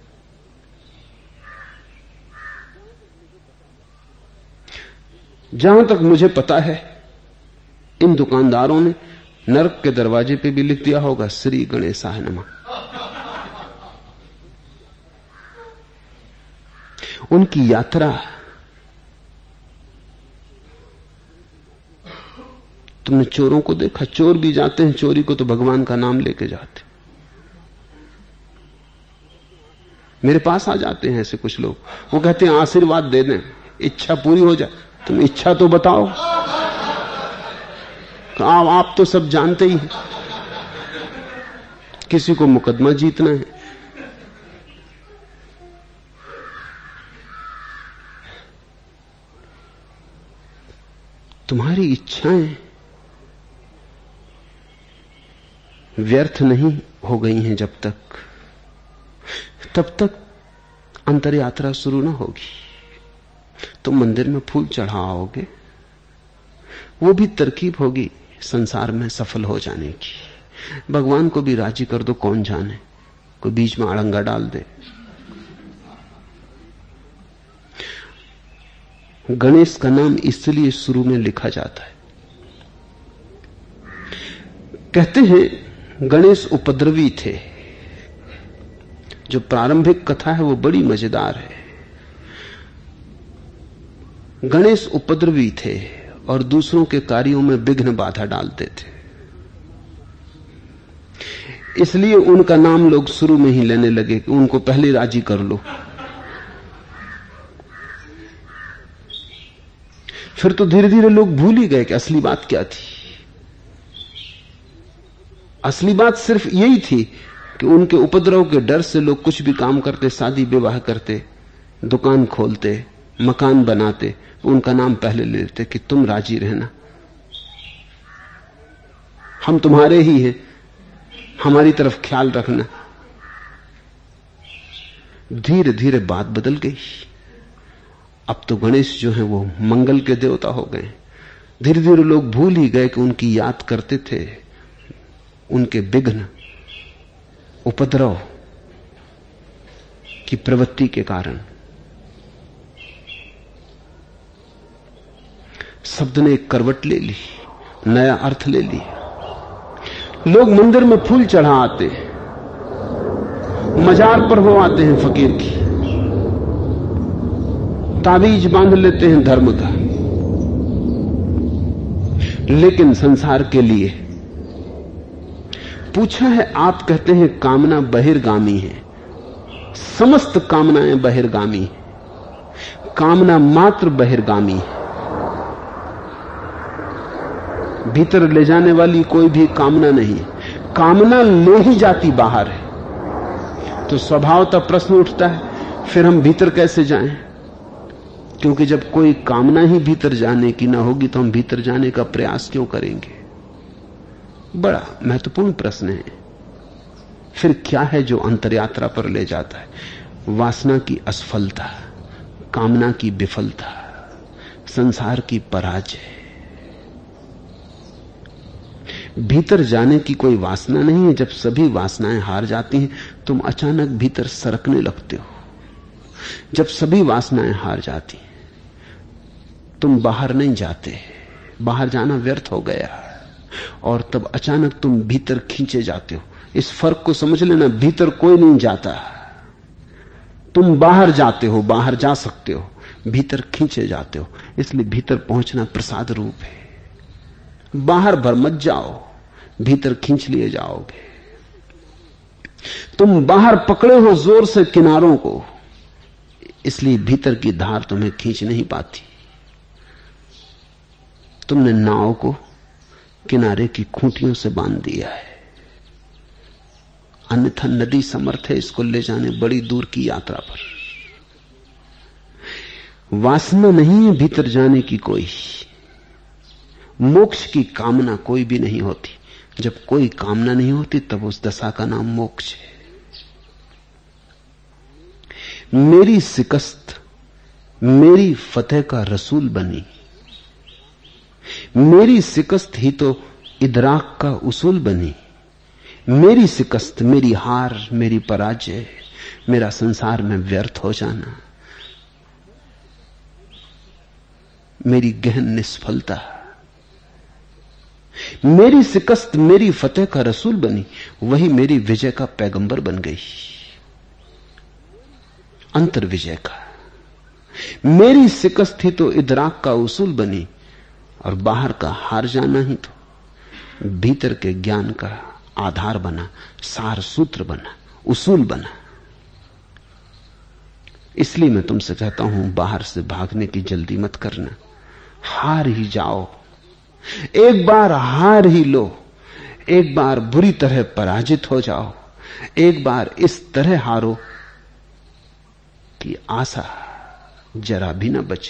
जहां तक मुझे पता है, इन दुकानदारों ने नरक के दरवाजे पे भी लिख दिया होगा श्री गणेशाय नमः। उनकी यात्रा तुमने चोरों को देखा, चोर भी जाते हैं चोरी को तो भगवान का नाम लेके जाते। मेरे पास आ जाते हैं ऐसे कुछ लोग, वो कहते हैं आशीर्वाद दे दें, इच्छा पूरी हो जाए। तुम इच्छा तो बताओ। आप तो सब जानते ही हैं, किसी को मुकदमा जीतना है। तुम्हारी इच्छाएं व्यर्थ नहीं हो गई हैं जब तक, तब तक अंतर यात्रा शुरू ना होगी। तुम मंदिर में फूल चढ़ाओगे, वो भी तरकीब होगी संसार में सफल हो जाने की। भगवान को भी राजी कर दो, कौन जाने कोई बीच में अड़ंगा डाल दे। गणेश का नाम इसलिए शुरू में लिखा जाता है। कहते हैं गणेश उपद्रवी थे। जो प्रारंभिक कथा है वो बड़ी मजेदार है। गणेश उपद्रवी थे और दूसरों के कार्यों में विघ्न बाधा डालते थे, इसलिए उनका नाम लोग शुरू में ही लेने लगे कि उनको पहले राजी कर लो। फिर तो धीरे धीरे लोग भूल ही गए कि असली बात क्या थी। असली बात सिर्फ यही थी कि उनके उपद्रव के डर से लोग कुछ भी काम करते, शादी विवाह करते, दुकान खोलते, मकान बनाते, उनका नाम पहले ले लेते कि तुम राजी रहना, हम तुम्हारे ही हैं, हमारी तरफ ख्याल रखना। धीरे धीरे बात बदल गई। अब तो गणेश जो है वो मंगल के देवता हो गए। धीरे धीरे लोग भूल ही गए कि उनकी याद करते थे। उनके विघ्न, उपद्रव की प्रवृत्ति के कारण शब्द ने एक करवट ले ली, नया अर्थ ले लिया। लोग मंदिर में फूल चढ़ा आते, मजार पर हो आते हैं फकीर की, ताबीज बांध लेते हैं धर्म का, लेकिन संसार के लिए पूछा है। आप कहते हैं कामना बहिर्गामी है, समस्त कामनाएं बहिर्गामी है, कामना मात्र बहिर्गामी है। भीतर ले जाने वाली कोई भी कामना नहीं। कामना ले ही जाती बाहर है। तो स्वभावतः प्रश्न उठता है फिर हम भीतर कैसे जाएं? क्योंकि जब कोई कामना ही भीतर जाने की ना होगी तो हम भीतर जाने का प्रयास क्यों करेंगे? बड़ा महत्वपूर्ण प्रश्न है। फिर क्या है जो अंतर्यात्रा पर ले जाता है? वासना की असफलता, कामना की विफलता, संसार की पराजय। भीतर जाने की कोई वासना नहीं है। जब सभी वासनाएं हार जाती हैं, तुम अचानक भीतर सरकने लगते हो। जब सभी वासनाएं हार जाती हैं, तुम बाहर नहीं जाते, बाहर जाना व्यर्थ हो गया, और तब अचानक तुम भीतर खींचे जाते हो। इस फर्क को समझ लेना, भीतर कोई नहीं जाता, तुम बाहर जाते हो, बाहर जा सकते हो, भीतर खींचे जाते हो। इसलिए भीतर पहुंचना प्रसाद रूप है। बाहर भर मत जाओ, भीतर खींच लिए जाओगे। तुम बाहर पकड़े हो जोर से किनारों को, इसलिए भीतर की धार तुम्हें खींच नहीं पाती। तुमने नाव को किनारे की खूंटियों से बांध दिया है, अन्यथा नदी समर्थ है इसको ले जाने बड़ी दूर की यात्रा पर। वासना नहीं है भीतर जाने की कोई, मोक्ष की कामना कोई भी नहीं होती। जब कोई कामना नहीं होती तब उस दशा का नाम मोक्ष है। मेरी शिकस्त मेरी फतेह का रसूल बनी, मेरी शिकस्त ही तो इदराक का उसूल बनी। मेरी शिकस्त, मेरी हार, मेरी पराजय, मेरा संसार में व्यर्थ हो जाना, मेरी गहन निष्फलता, मेरी शिकस्त मेरी फतेह का रसूल बनी, वही मेरी विजय का पैगंबर बन गई, अंतर विजय का। मेरी शिकस्त ही तो इदराक का उसूल बनी, और बाहर का हार जाना ही तो भीतर के ज्ञान का आधार बना, सार सूत्र बना, उसूल बना। इसलिए मैं तुमसे कहता हूं, बाहर से भागने की जल्दी मत करना, हार ही जाओ। एक बार हार ही लो, एक बार बुरी तरह पराजित हो जाओ, एक बार इस तरह हारो कि आशा जरा भी न बचे।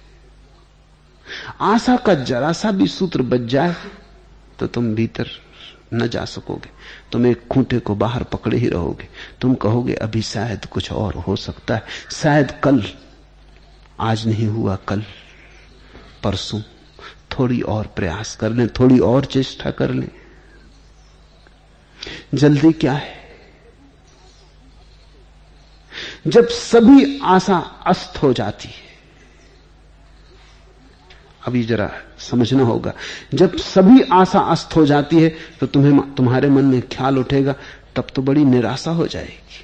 आशा का जरा सा भी सूत्र बच जाए तो तुम भीतर न जा सकोगे, तुम एक खूंटे को बाहर पकड़े ही रहोगे। तुम कहोगे अभी शायद कुछ और हो सकता है, शायद कल, आज नहीं हुआ कल, परसों थोड़ी और प्रयास कर लें, थोड़ी और चेष्टा कर लें। जल्दी क्या है? जब सभी आशा अस्त हो जाती है, अभी जरा समझना होगा, जब सभी आशा अस्त हो जाती है तो तुम्हारे मन में ख्याल उठेगा, तब तो बड़ी निराशा हो जाएगी।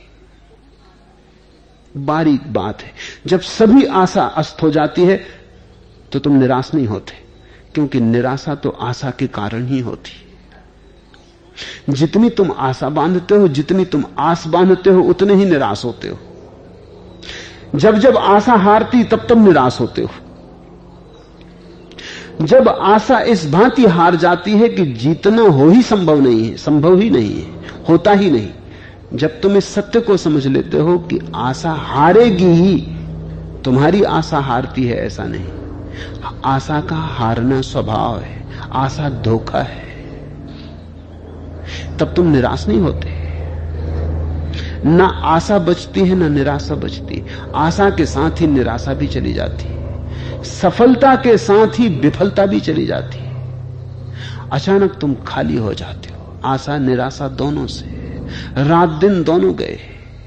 बारीक बात है, जब सभी आशा अस्त हो जाती है तो तुम निराश नहीं होते, क्योंकि निराशा तो आशा के कारण ही होती। जितनी तुम आशा बांधते हो, जितनी तुम आस बांधते हो, उतने ही निराश होते हो। जब जब आशा हारती तब तब निराश होते हो। जब आशा इस भांति हार जाती है कि जीतना हो ही संभव नहीं है, संभव ही नहीं है, होता ही नहीं, जब तुम इस सत्य को समझ लेते हो कि आशा हारेगी ही, तुम्हारी आशा हारती है ऐसा नहीं, आशा का हारना स्वभाव है, आशा धोखा है, तब तुम निराश नहीं होते। ना आशा बचती है ना निराशा बचती, आशा के साथ ही निराशा भी चली जाती, सफलता के साथ ही विफलता भी चली जाती। अचानक तुम खाली हो जाते हो, आशा निराशा दोनों से, रात दिन दोनों गए।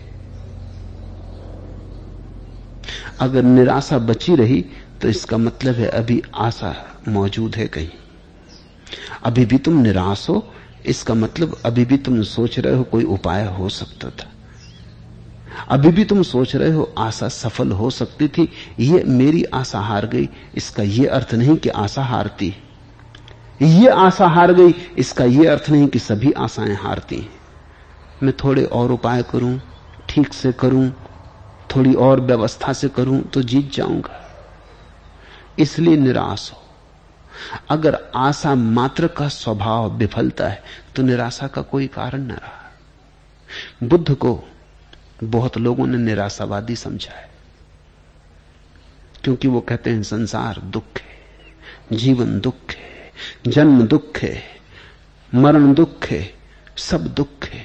अगर निराशा बची रही तो इसका मतलब है अभी आशा मौजूद है कहीं। अभी भी तुम निराश हो, इसका मतलब अभी भी तुम सोच रहे हो कोई उपाय हो सकता था, अभी भी तुम सोच रहे हो आशा सफल हो सकती थी। ये मेरी आशा हार गई, इसका यह अर्थ नहीं कि आशा हारती। ये आशा हार गई, इसका यह अर्थ नहीं कि सभी आशाएं हारती। मैं थोड़े और उपाय करूं, ठीक से करूं, थोड़ी और व्यवस्था से करूं तो जीत जाऊंगा, इसलिए निराश हो। अगर आशा मात्र का स्वभाव विफलता है तो निराशा का कोई कारण न रहा। बुद्ध को बहुत लोगों ने निराशावादी समझा है, क्योंकि वो कहते हैं संसार दुख है, जीवन दुख है, जन्म दुख है, मरण दुख है, सब दुख है।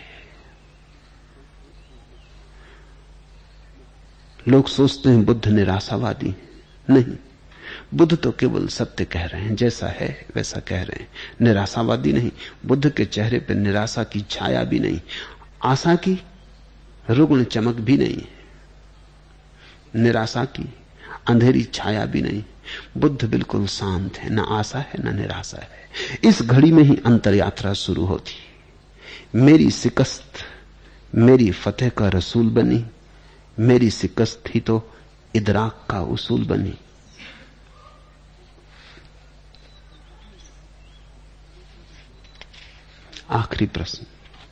लोग सोचते हैं बुद्ध निराशावादी। नहीं, बुद्ध तो केवल सत्य कह रहे हैं, जैसा है वैसा कह रहे हैं, निराशावादी नहीं। बुद्ध के चेहरे पर निराशा की छाया भी नहीं, आशा की रुग्ण चमक भी नहीं, निराशा की अंधेरी छाया भी नहीं। बुद्ध बिल्कुल शांत है, न आशा है न निराशा है। इस घड़ी में ही अंतर यात्रा शुरू होती। मेरी शिकस्त मेरी फतेह का रसूल बनी, मेरी शिकस्त ही तो इदराक का उसूल बनी। आखिरी प्रश्न।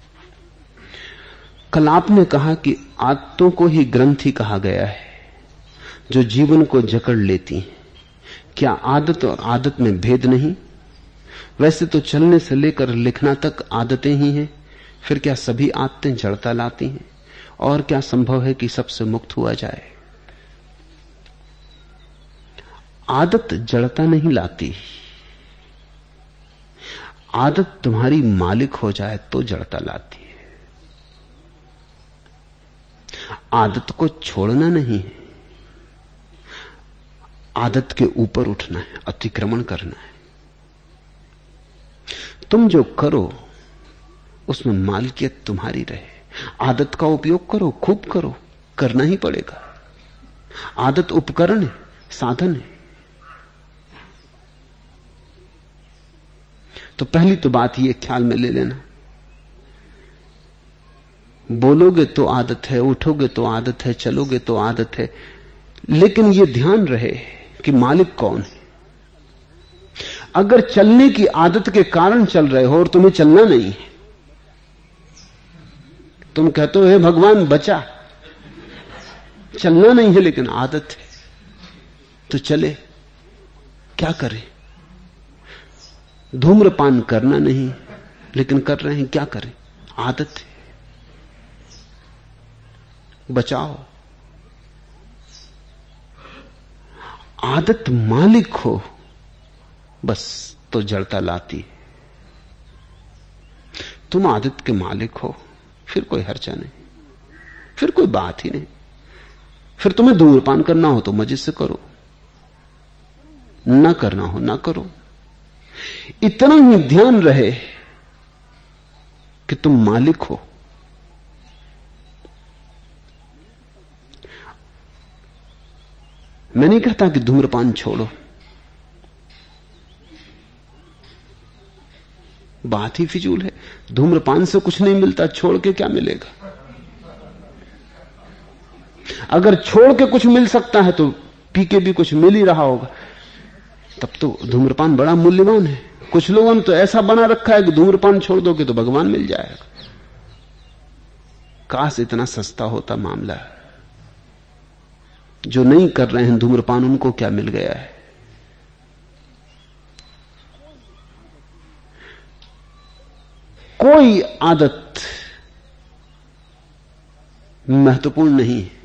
कल आपने कहा कि आदतों को ही ग्रंथि कहा गया है जो जीवन को जकड़ लेती हैं। क्या आदत और आदत में भेद नहीं? वैसे तो चलने से लेकर लिखना तक आदतें ही हैं, फिर क्या सभी आदतें जड़ता लाती हैं? और क्या संभव है कि सबसे मुक्त हुआ जाए? आदत जड़ता नहीं लाती, आदत तुम्हारी मालिक हो जाए तो जड़ता लाती है। आदत को छोड़ना नहीं है, आदत के ऊपर उठना है, अतिक्रमण करना है। तुम जो करो उसमें मालिकियत तुम्हारी रहे। आदत का उपयोग करो, खूब करो, करना ही पड़ेगा। आदत उपकरण है, साधन है। तो पहली तो बात यह ख्याल में ले लेना, बोलोगे तो आदत है, उठोगे तो आदत है, चलोगे तो आदत है, लेकिन यह ध्यान रहे कि मालिक कौन है। अगर चलने की आदत के कारण चल रहे हो और तुम्हें चलना नहीं है, तुम कहते हो हे भगवान बचा, चलना नहीं है लेकिन आदत है, तो चले, क्या करें? धूम्रपान करना नहीं लेकिन कर रहे हैं, क्या करें? आदत है, बचाओ। आदत मालिक हो बस तो जड़ता लाती। तुम आदत के मालिक हो, फिर कोई हर्चा नहीं, फिर कोई बात ही नहीं। फिर तुम्हें धूम्रपान करना हो तो मजे से करो, ना करना हो ना करो। इतना ही ध्यान रहे कि तुम मालिक हो। मैं नहीं कहता कि धूम्रपान छोड़ो, बात ही फिजूल है। धूम्रपान से कुछ नहीं मिलता, छोड़ के क्या मिलेगा? अगर छोड़ के कुछ मिल सकता है तो पी के भी कुछ मिल ही रहा होगा, तब तो धूम्रपान बड़ा मूल्यवान है। कुछ लोगों ने तो ऐसा बना रखा है कि धूम्रपान छोड़ दोगे तो भगवान मिल जाएगा। काश इतना सस्ता होता मामला। जो नहीं कर रहे हैं धूम्रपान, उनको क्या मिल गया है? कोई आदत महत्वपूर्ण नहीं है।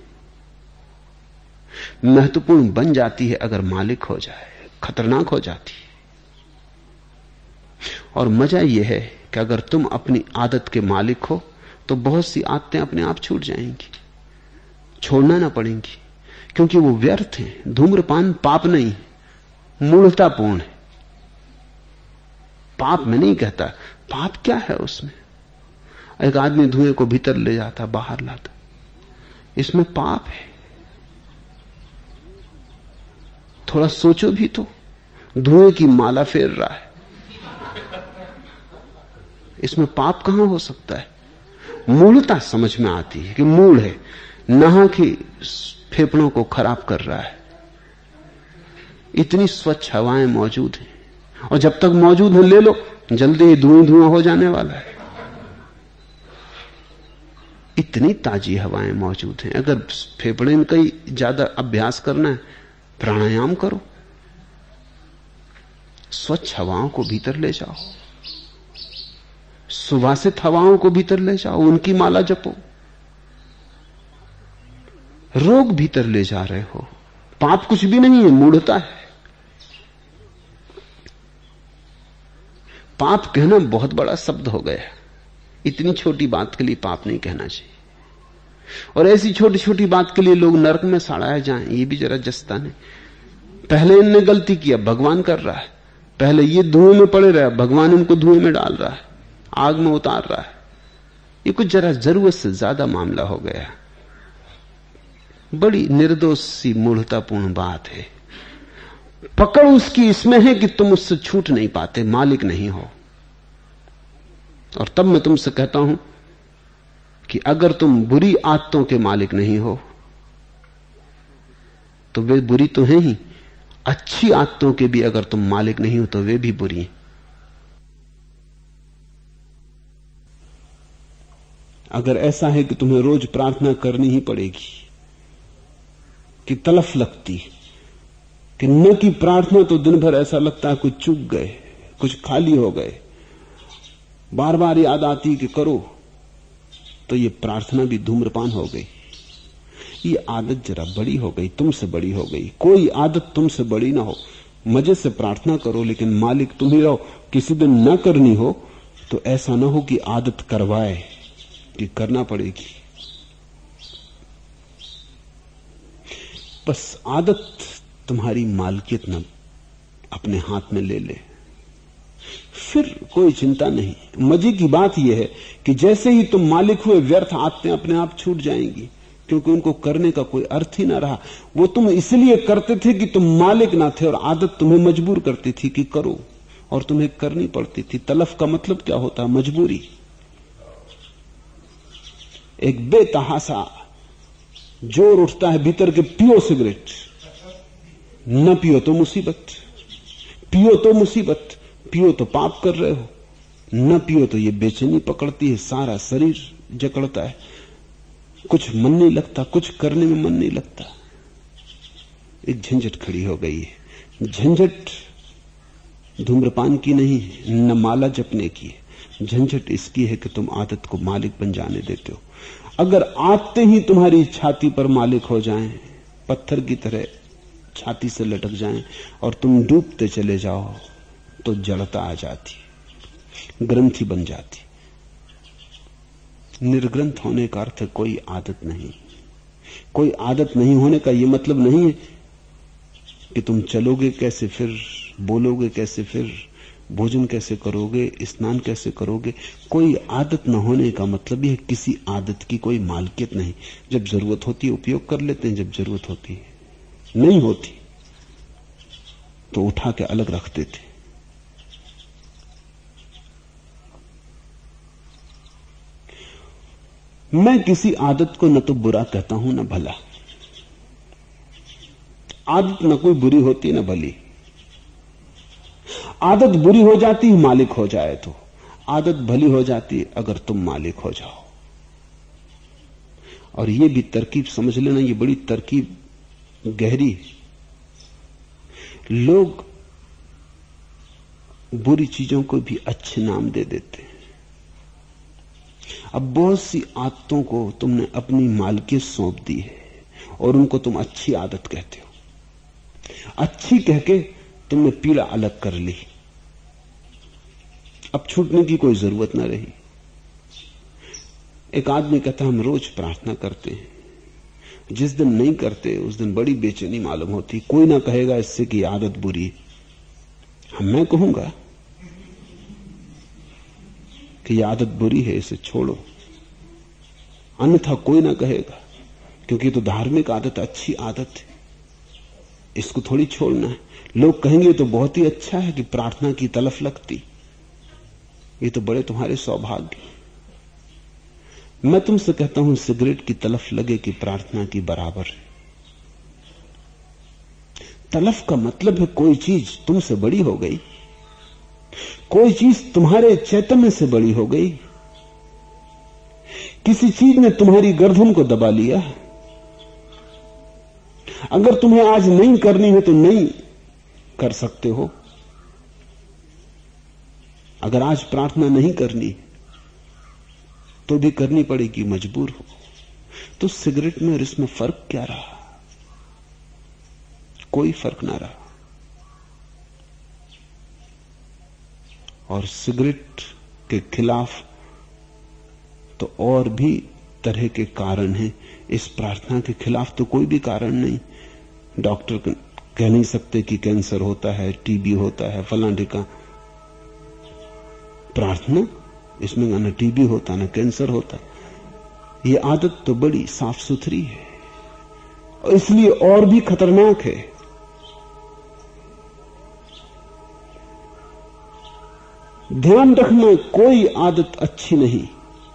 महत्वपूर्ण बन जाती है अगर मालिक हो जाए, खतरनाक हो जाती है। और मजा यह है कि अगर तुम अपनी आदत के मालिक हो तो बहुत सी आदतें अपने आप छूट जाएंगी, छोड़ना ना पड़ेंगी, क्योंकि वो व्यर्थ है। धूम्रपान पाप नहीं, मूढ़तापूर्ण है। पाप मैं नहीं कहता, पाप क्या है उसमें? एक आदमी धुएं को भीतर ले जाता, बाहर लाता, इसमें पाप है। थोड़ा सोचो भी तो, धुएं की माला फेर रहा है, इसमें पाप कहां हो सकता है? मूढ़ता समझ में आती है कि मूढ़ है, नहा की फेफड़ों को खराब कर रहा है। इतनी स्वच्छ हवाएं मौजूद हैं, और जब तक मौजूद है ले लो, जल्दी ही धुआं धुआं हो जाने वाला है। इतनी ताजी हवाएं मौजूद हैं। अगर फेफड़े का ही ज्यादा अभ्यास करना है, प्राणायाम करो, स्वच्छ हवाओं को भीतर ले जाओ, सुवासित हवाओं को भीतर ले जाओ, उनकी माला जपो। रोग भीतर ले जा रहे हो, पाप कुछ भी नहीं है, मूढ़ता है। पाप कहना बहुत बड़ा शब्द हो गया। इतनी छोटी बात के लिए पाप नहीं कहना चाहिए, और ऐसी छोटी छोटी बात के लिए लोग नरक में सड़ाए जाएं, ये भी जरा जस्ता नहीं। पहले इनने गलती की, अब भगवान कर रहा है। पहले ये धुएं में पड़े रहे, भगवान इनको धुएं में डाल रहा है, आग में उतार रहा है। ये कुछ जरा जरूरत से ज्यादा मामला हो गया। बड़ी निर्दोष सी मूढ़तापूर्ण बात है। पकड़ उसकी इसमें है कि तुम उससे छूट नहीं पाते, मालिक नहीं हो। और तब मैं तुमसे कहता हूं कि अगर तुम बुरी आदतों के मालिक नहीं हो तो वे बुरी तो हैं ही, अच्छी आदतों के भी अगर तुम मालिक नहीं हो तो वे भी बुरी हैं। अगर ऐसा है कि तुम्हें रोज प्रार्थना करनी ही पड़ेगी, कि तलफ लगती कि न की प्रार्थना तो दिन भर ऐसा लगता है कुछ चूक गए, कुछ खाली हो गए, बार बार याद आती कि करो, तो ये प्रार्थना भी धूम्रपान हो गई। ये आदत जरा बड़ी हो गई, तुमसे बड़ी हो गई। कोई आदत तुमसे बड़ी ना हो। मजे से प्रार्थना करो, लेकिन मालिक तुम ही रहो। किसी दिन न करनी हो तो ऐसा ना हो कि आदत करवाए कि करना पड़ेगी। बस आदत तुम्हारी मालकियत न अपने हाथ में ले ले, फिर कोई चिंता नहीं। मजे की बात यह है कि जैसे ही तुम मालिक हुए, व्यर्थ आदतें अपने आप छूट जाएंगी, क्योंकि उनको करने का कोई अर्थ ही ना रहा। वो तुम इसलिए करते थे कि तुम मालिक ना थे, और आदत तुम्हें मजबूर करती थी कि करो, और तुम्हें करनी पड़ती थी। तलफ का मतलब क्या होता है? मजबूरी। एक बेतहासा जोर उठता है भीतर के, पियो सिगरेट, न पियो तो मुसीबत, पियो तो मुसीबत, पियो तो पाप कर रहे हो, न पियो तो ये बेचैनी पकड़ती है, सारा शरीर जकड़ता है, कुछ मन नहीं लगता, कुछ करने में मन नहीं लगता। एक झंझट खड़ी हो गई है। झंझट धूम्रपान की नहीं है, न माला जपने की है। झंझट इसकी है कि तुम आदत को मालिक बन जाने देते हो। अगर आदतें ही तुम्हारी छाती पर मालिक हो जाएं, पत्थर की तरह छाती से लटक जाएं, और तुम डूबते चले जाओ, तो जड़ता आ जाती, ग्रंथि बन जाती। निर्ग्रंथ होने का अर्थ कोई आदत नहीं। कोई आदत नहीं होने का यह मतलब नहीं है कि तुम चलोगे कैसे, फिर बोलोगे कैसे, फिर भोजन कैसे करोगे, स्नान कैसे करोगे। कोई आदत न होने का मतलब यह किसी आदत की कोई मालकियत नहीं। जब जरूरत होती है उपयोग कर लेते हैं, जब जरूरत होती है नहीं होती तो उठा के अलग रख देते। मैं किसी आदत को न तो बुरा कहता हूं न भला। आदत न कोई बुरी होती न भली। आदत बुरी हो जाती है मालिक हो जाए तो, आदत भली हो जाती है अगर तुम मालिक हो जाओ। और यह भी तरकीब समझ लेना, यह बड़ी तरकीब गहरी। लोग बुरी चीजों को भी अच्छे नाम दे देते हैं। अब बहुत सी आदतों को तुमने अपनी मालकियत सौंप दी है और उनको तुम अच्छी आदत कहते हो। अच्छी कह के तुमने पीड़ा अलग कर ली, अब छूटने की कोई जरूरत ना रही। एक आदमी कहता हम रोज प्रार्थना करते हैं, जिस दिन नहीं करते उस दिन बड़ी बेचैनी मालूम होती। कोई ना कहेगा इससे कि आदत बुरी है, मैं कहूंगा कि यह आदत बुरी है, इसे छोड़ो। अन्यथा कोई ना कहेगा, क्योंकि तो धार्मिक आदत अच्छी आदत है, इसको थोड़ी छोड़ना है। लोग कहेंगे तो बहुत ही अच्छा है कि प्रार्थना की तलफ लगती, ये तो बड़े तुम्हारे सौभाग्य। मैं तुमसे कहता हूं सिगरेट की तलफ लगे कि प्रार्थना की बराबर है। तलफ का मतलब है कोई चीज तुमसे बड़ी हो गई, कोई चीज तुम्हारे चैतन्य से बड़ी हो गई, किसी चीज ने तुम्हारी गर्दन को दबा लिया। अगर तुम्हें आज नहीं करनी है तो नहीं कर सकते हो। अगर आज प्रार्थना नहीं करनी तो भी करनी पड़ेगी, मजबूर हो। तो सिगरेट में और इसमें फर्क क्या रहा? कोई फर्क ना रहा। और सिगरेट के खिलाफ तो और भी तरह के कारण हैं, इस प्रार्थना के खिलाफ तो कोई भी कारण नहीं। डॉक्टर कह नहीं सकते कि कैंसर होता है, टीबी होता है, फलां ढिका। प्रार्थना, इसमें न टीबी होता न कैंसर होता। ये आदत तो बड़ी साफ सुथरी है और इसलिए और भी खतरनाक है। ध्यान रखना, कोई आदत अच्छी नहीं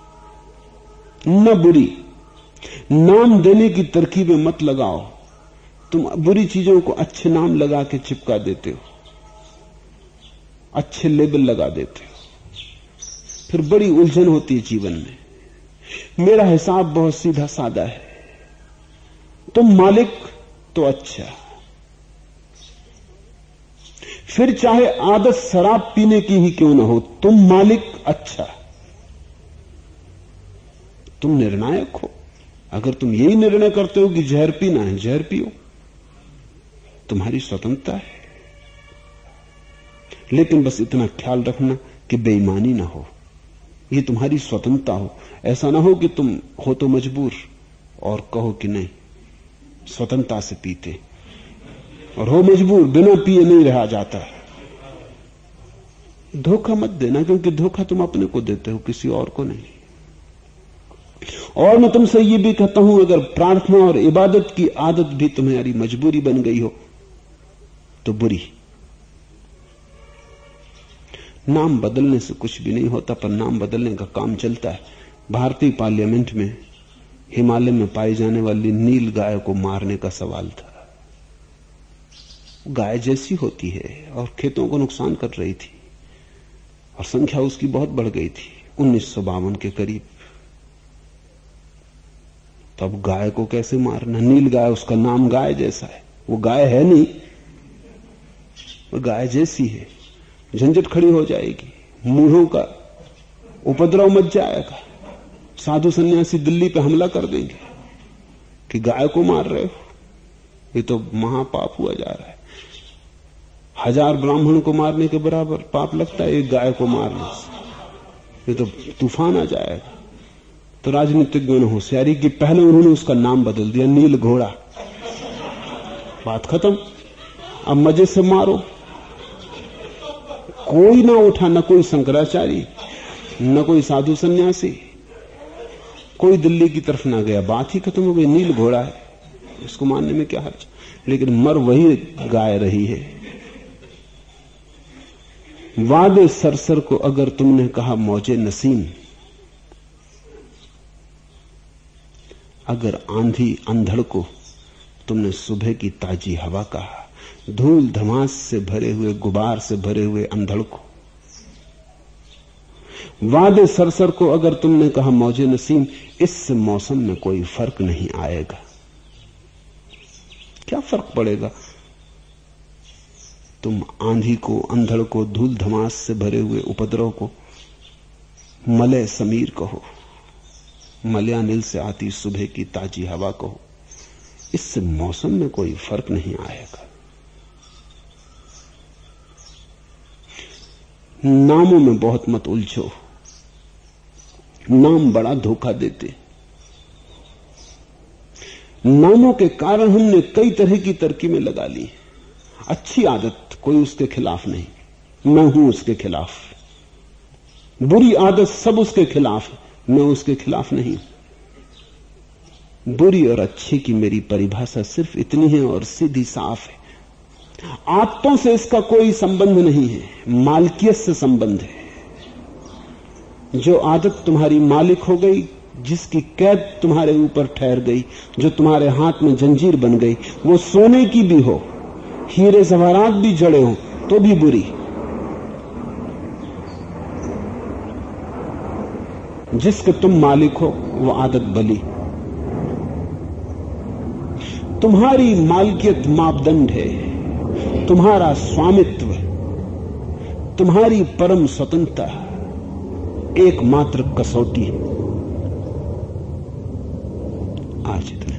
न बुरी। नाम देने की तरकीबें मत लगाओ। तुम बुरी चीजों को अच्छे नाम लगा के चिपका देते हो, अच्छे लेबल लगा देते हो, फिर बड़ी उलझन होती है जीवन में। मेरा हिसाब बहुत सीधा सादा है। तुम मालिक तो अच्छा, फिर चाहे आदत शराब पीने की ही क्यों ना हो, तुम मालिक अच्छा। तुम निर्णायक हो। अगर तुम यही निर्णय करते हो कि जहर पीना है, जहर पियो, तुम्हारी स्वतंत्रता है। लेकिन बस इतना ख्याल रखना कि बेईमानी ना हो, ये तुम्हारी स्वतंत्रता हो। ऐसा ना हो कि तुम हो तो मजबूर और कहो कि नहीं, स्वतंत्रता से पीते, और हो मजबूर, बिना पिए नहीं रहा जाता। धोखा मत देना, क्योंकि धोखा तुम अपने को देते हो, किसी और को नहीं। और मैं तुमसे ये भी कहता हूं, अगर प्रार्थना और इबादत की आदत भी तुम्हारी मजबूरी बन गई हो तो बुरी। नाम बदलने से कुछ भी नहीं होता, पर नाम बदलने का काम चलता है। भारतीय पार्लियामेंट में हिमालय में पाई जाने वाली नील गाय को मारने का सवाल था। गाय जैसी होती है और खेतों को नुकसान कर रही थी, और संख्या उसकी बहुत बढ़ गई थी 1952 के करीब। तब गाय को कैसे मारना? नील गाय, उसका नाम गाय जैसा है, वो गाय है नहीं, वो गाय जैसी है। झंझट खड़ी हो जाएगी, मूढ़ों का उपद्रव मच जाएगा। साधु सन्यासी दिल्ली पे हमला कर देंगे कि गाय को मार रहे हो, ये तो महापाप हुआ जा रहा है। 1000 ब्राह्मण को मारने के बराबर पाप लगता है एक गाय को मारने से, ये तो तूफान आ जाएगा। तो राजनीतिज्ञों ने होशियारी की, पहले उन्होंने उसका नाम बदल दिया, नील घोड़ा। बात खत्म, अब मजे से मारो। कोई ना उठा, न कोई शंकराचार्य, न कोई साधु सन्यासी, कोई दिल्ली की तरफ ना गया, बात ही खत्म हो गई। नील घोड़ा है, इसको मानने में क्या हर्ज? लेकिन मर वही गाय रही है। वादे सरसर को अगर तुमने कहा मौजे नसीम, अगर आंधी अंधड़ को तुमने सुबह की ताजी हवा कहा, धूल धमास से भरे हुए, गुबार से भरे हुए अंधड़ को, वादे सरसर को अगर तुमने कहा मौजे नसीम, इससे मौसम में कोई फर्क नहीं आएगा। क्या फर्क पड़ेगा? तुम आंधी को, अंधड़ को, धूल धमास से भरे हुए उपद्रव को मलय समीर कहो, मलयानिल से आती सुबह की ताजी हवा कहो, इससे मौसम में कोई फर्क नहीं आएगा। नामों में बहुत मत उलझो, नाम बड़ा धोखा देते। नामों के कारण हमने कई तरह की तरकीबें लगा ली। अच्छी आदत कोई उसके खिलाफ नहीं, मैं हूं उसके खिलाफ। बुरी आदत सब उसके खिलाफ है, मैं उसके खिलाफ नहीं। बुरी और अच्छी की मेरी परिभाषा सिर्फ इतनी है और सीधी साफ है। आदतों से इसका कोई संबंध नहीं है, मालकियत से संबंध है। जो आदत तुम्हारी मालिक हो गई, जिसकी कैद तुम्हारे ऊपर ठहर गई, जो तुम्हारे हाथ में जंजीर बन गई, वो सोने की भी हो, हीरे जवाहरात भी जड़े हो, तो भी बुरी। जिसके तुम मालिक हो वो आदत भली। तुम्हारी मालकियत मापदंड है, तुम्हारा स्वामित्व, तुम्हारी परम स्वतंत्रता एकमात्र कसौटी है। आज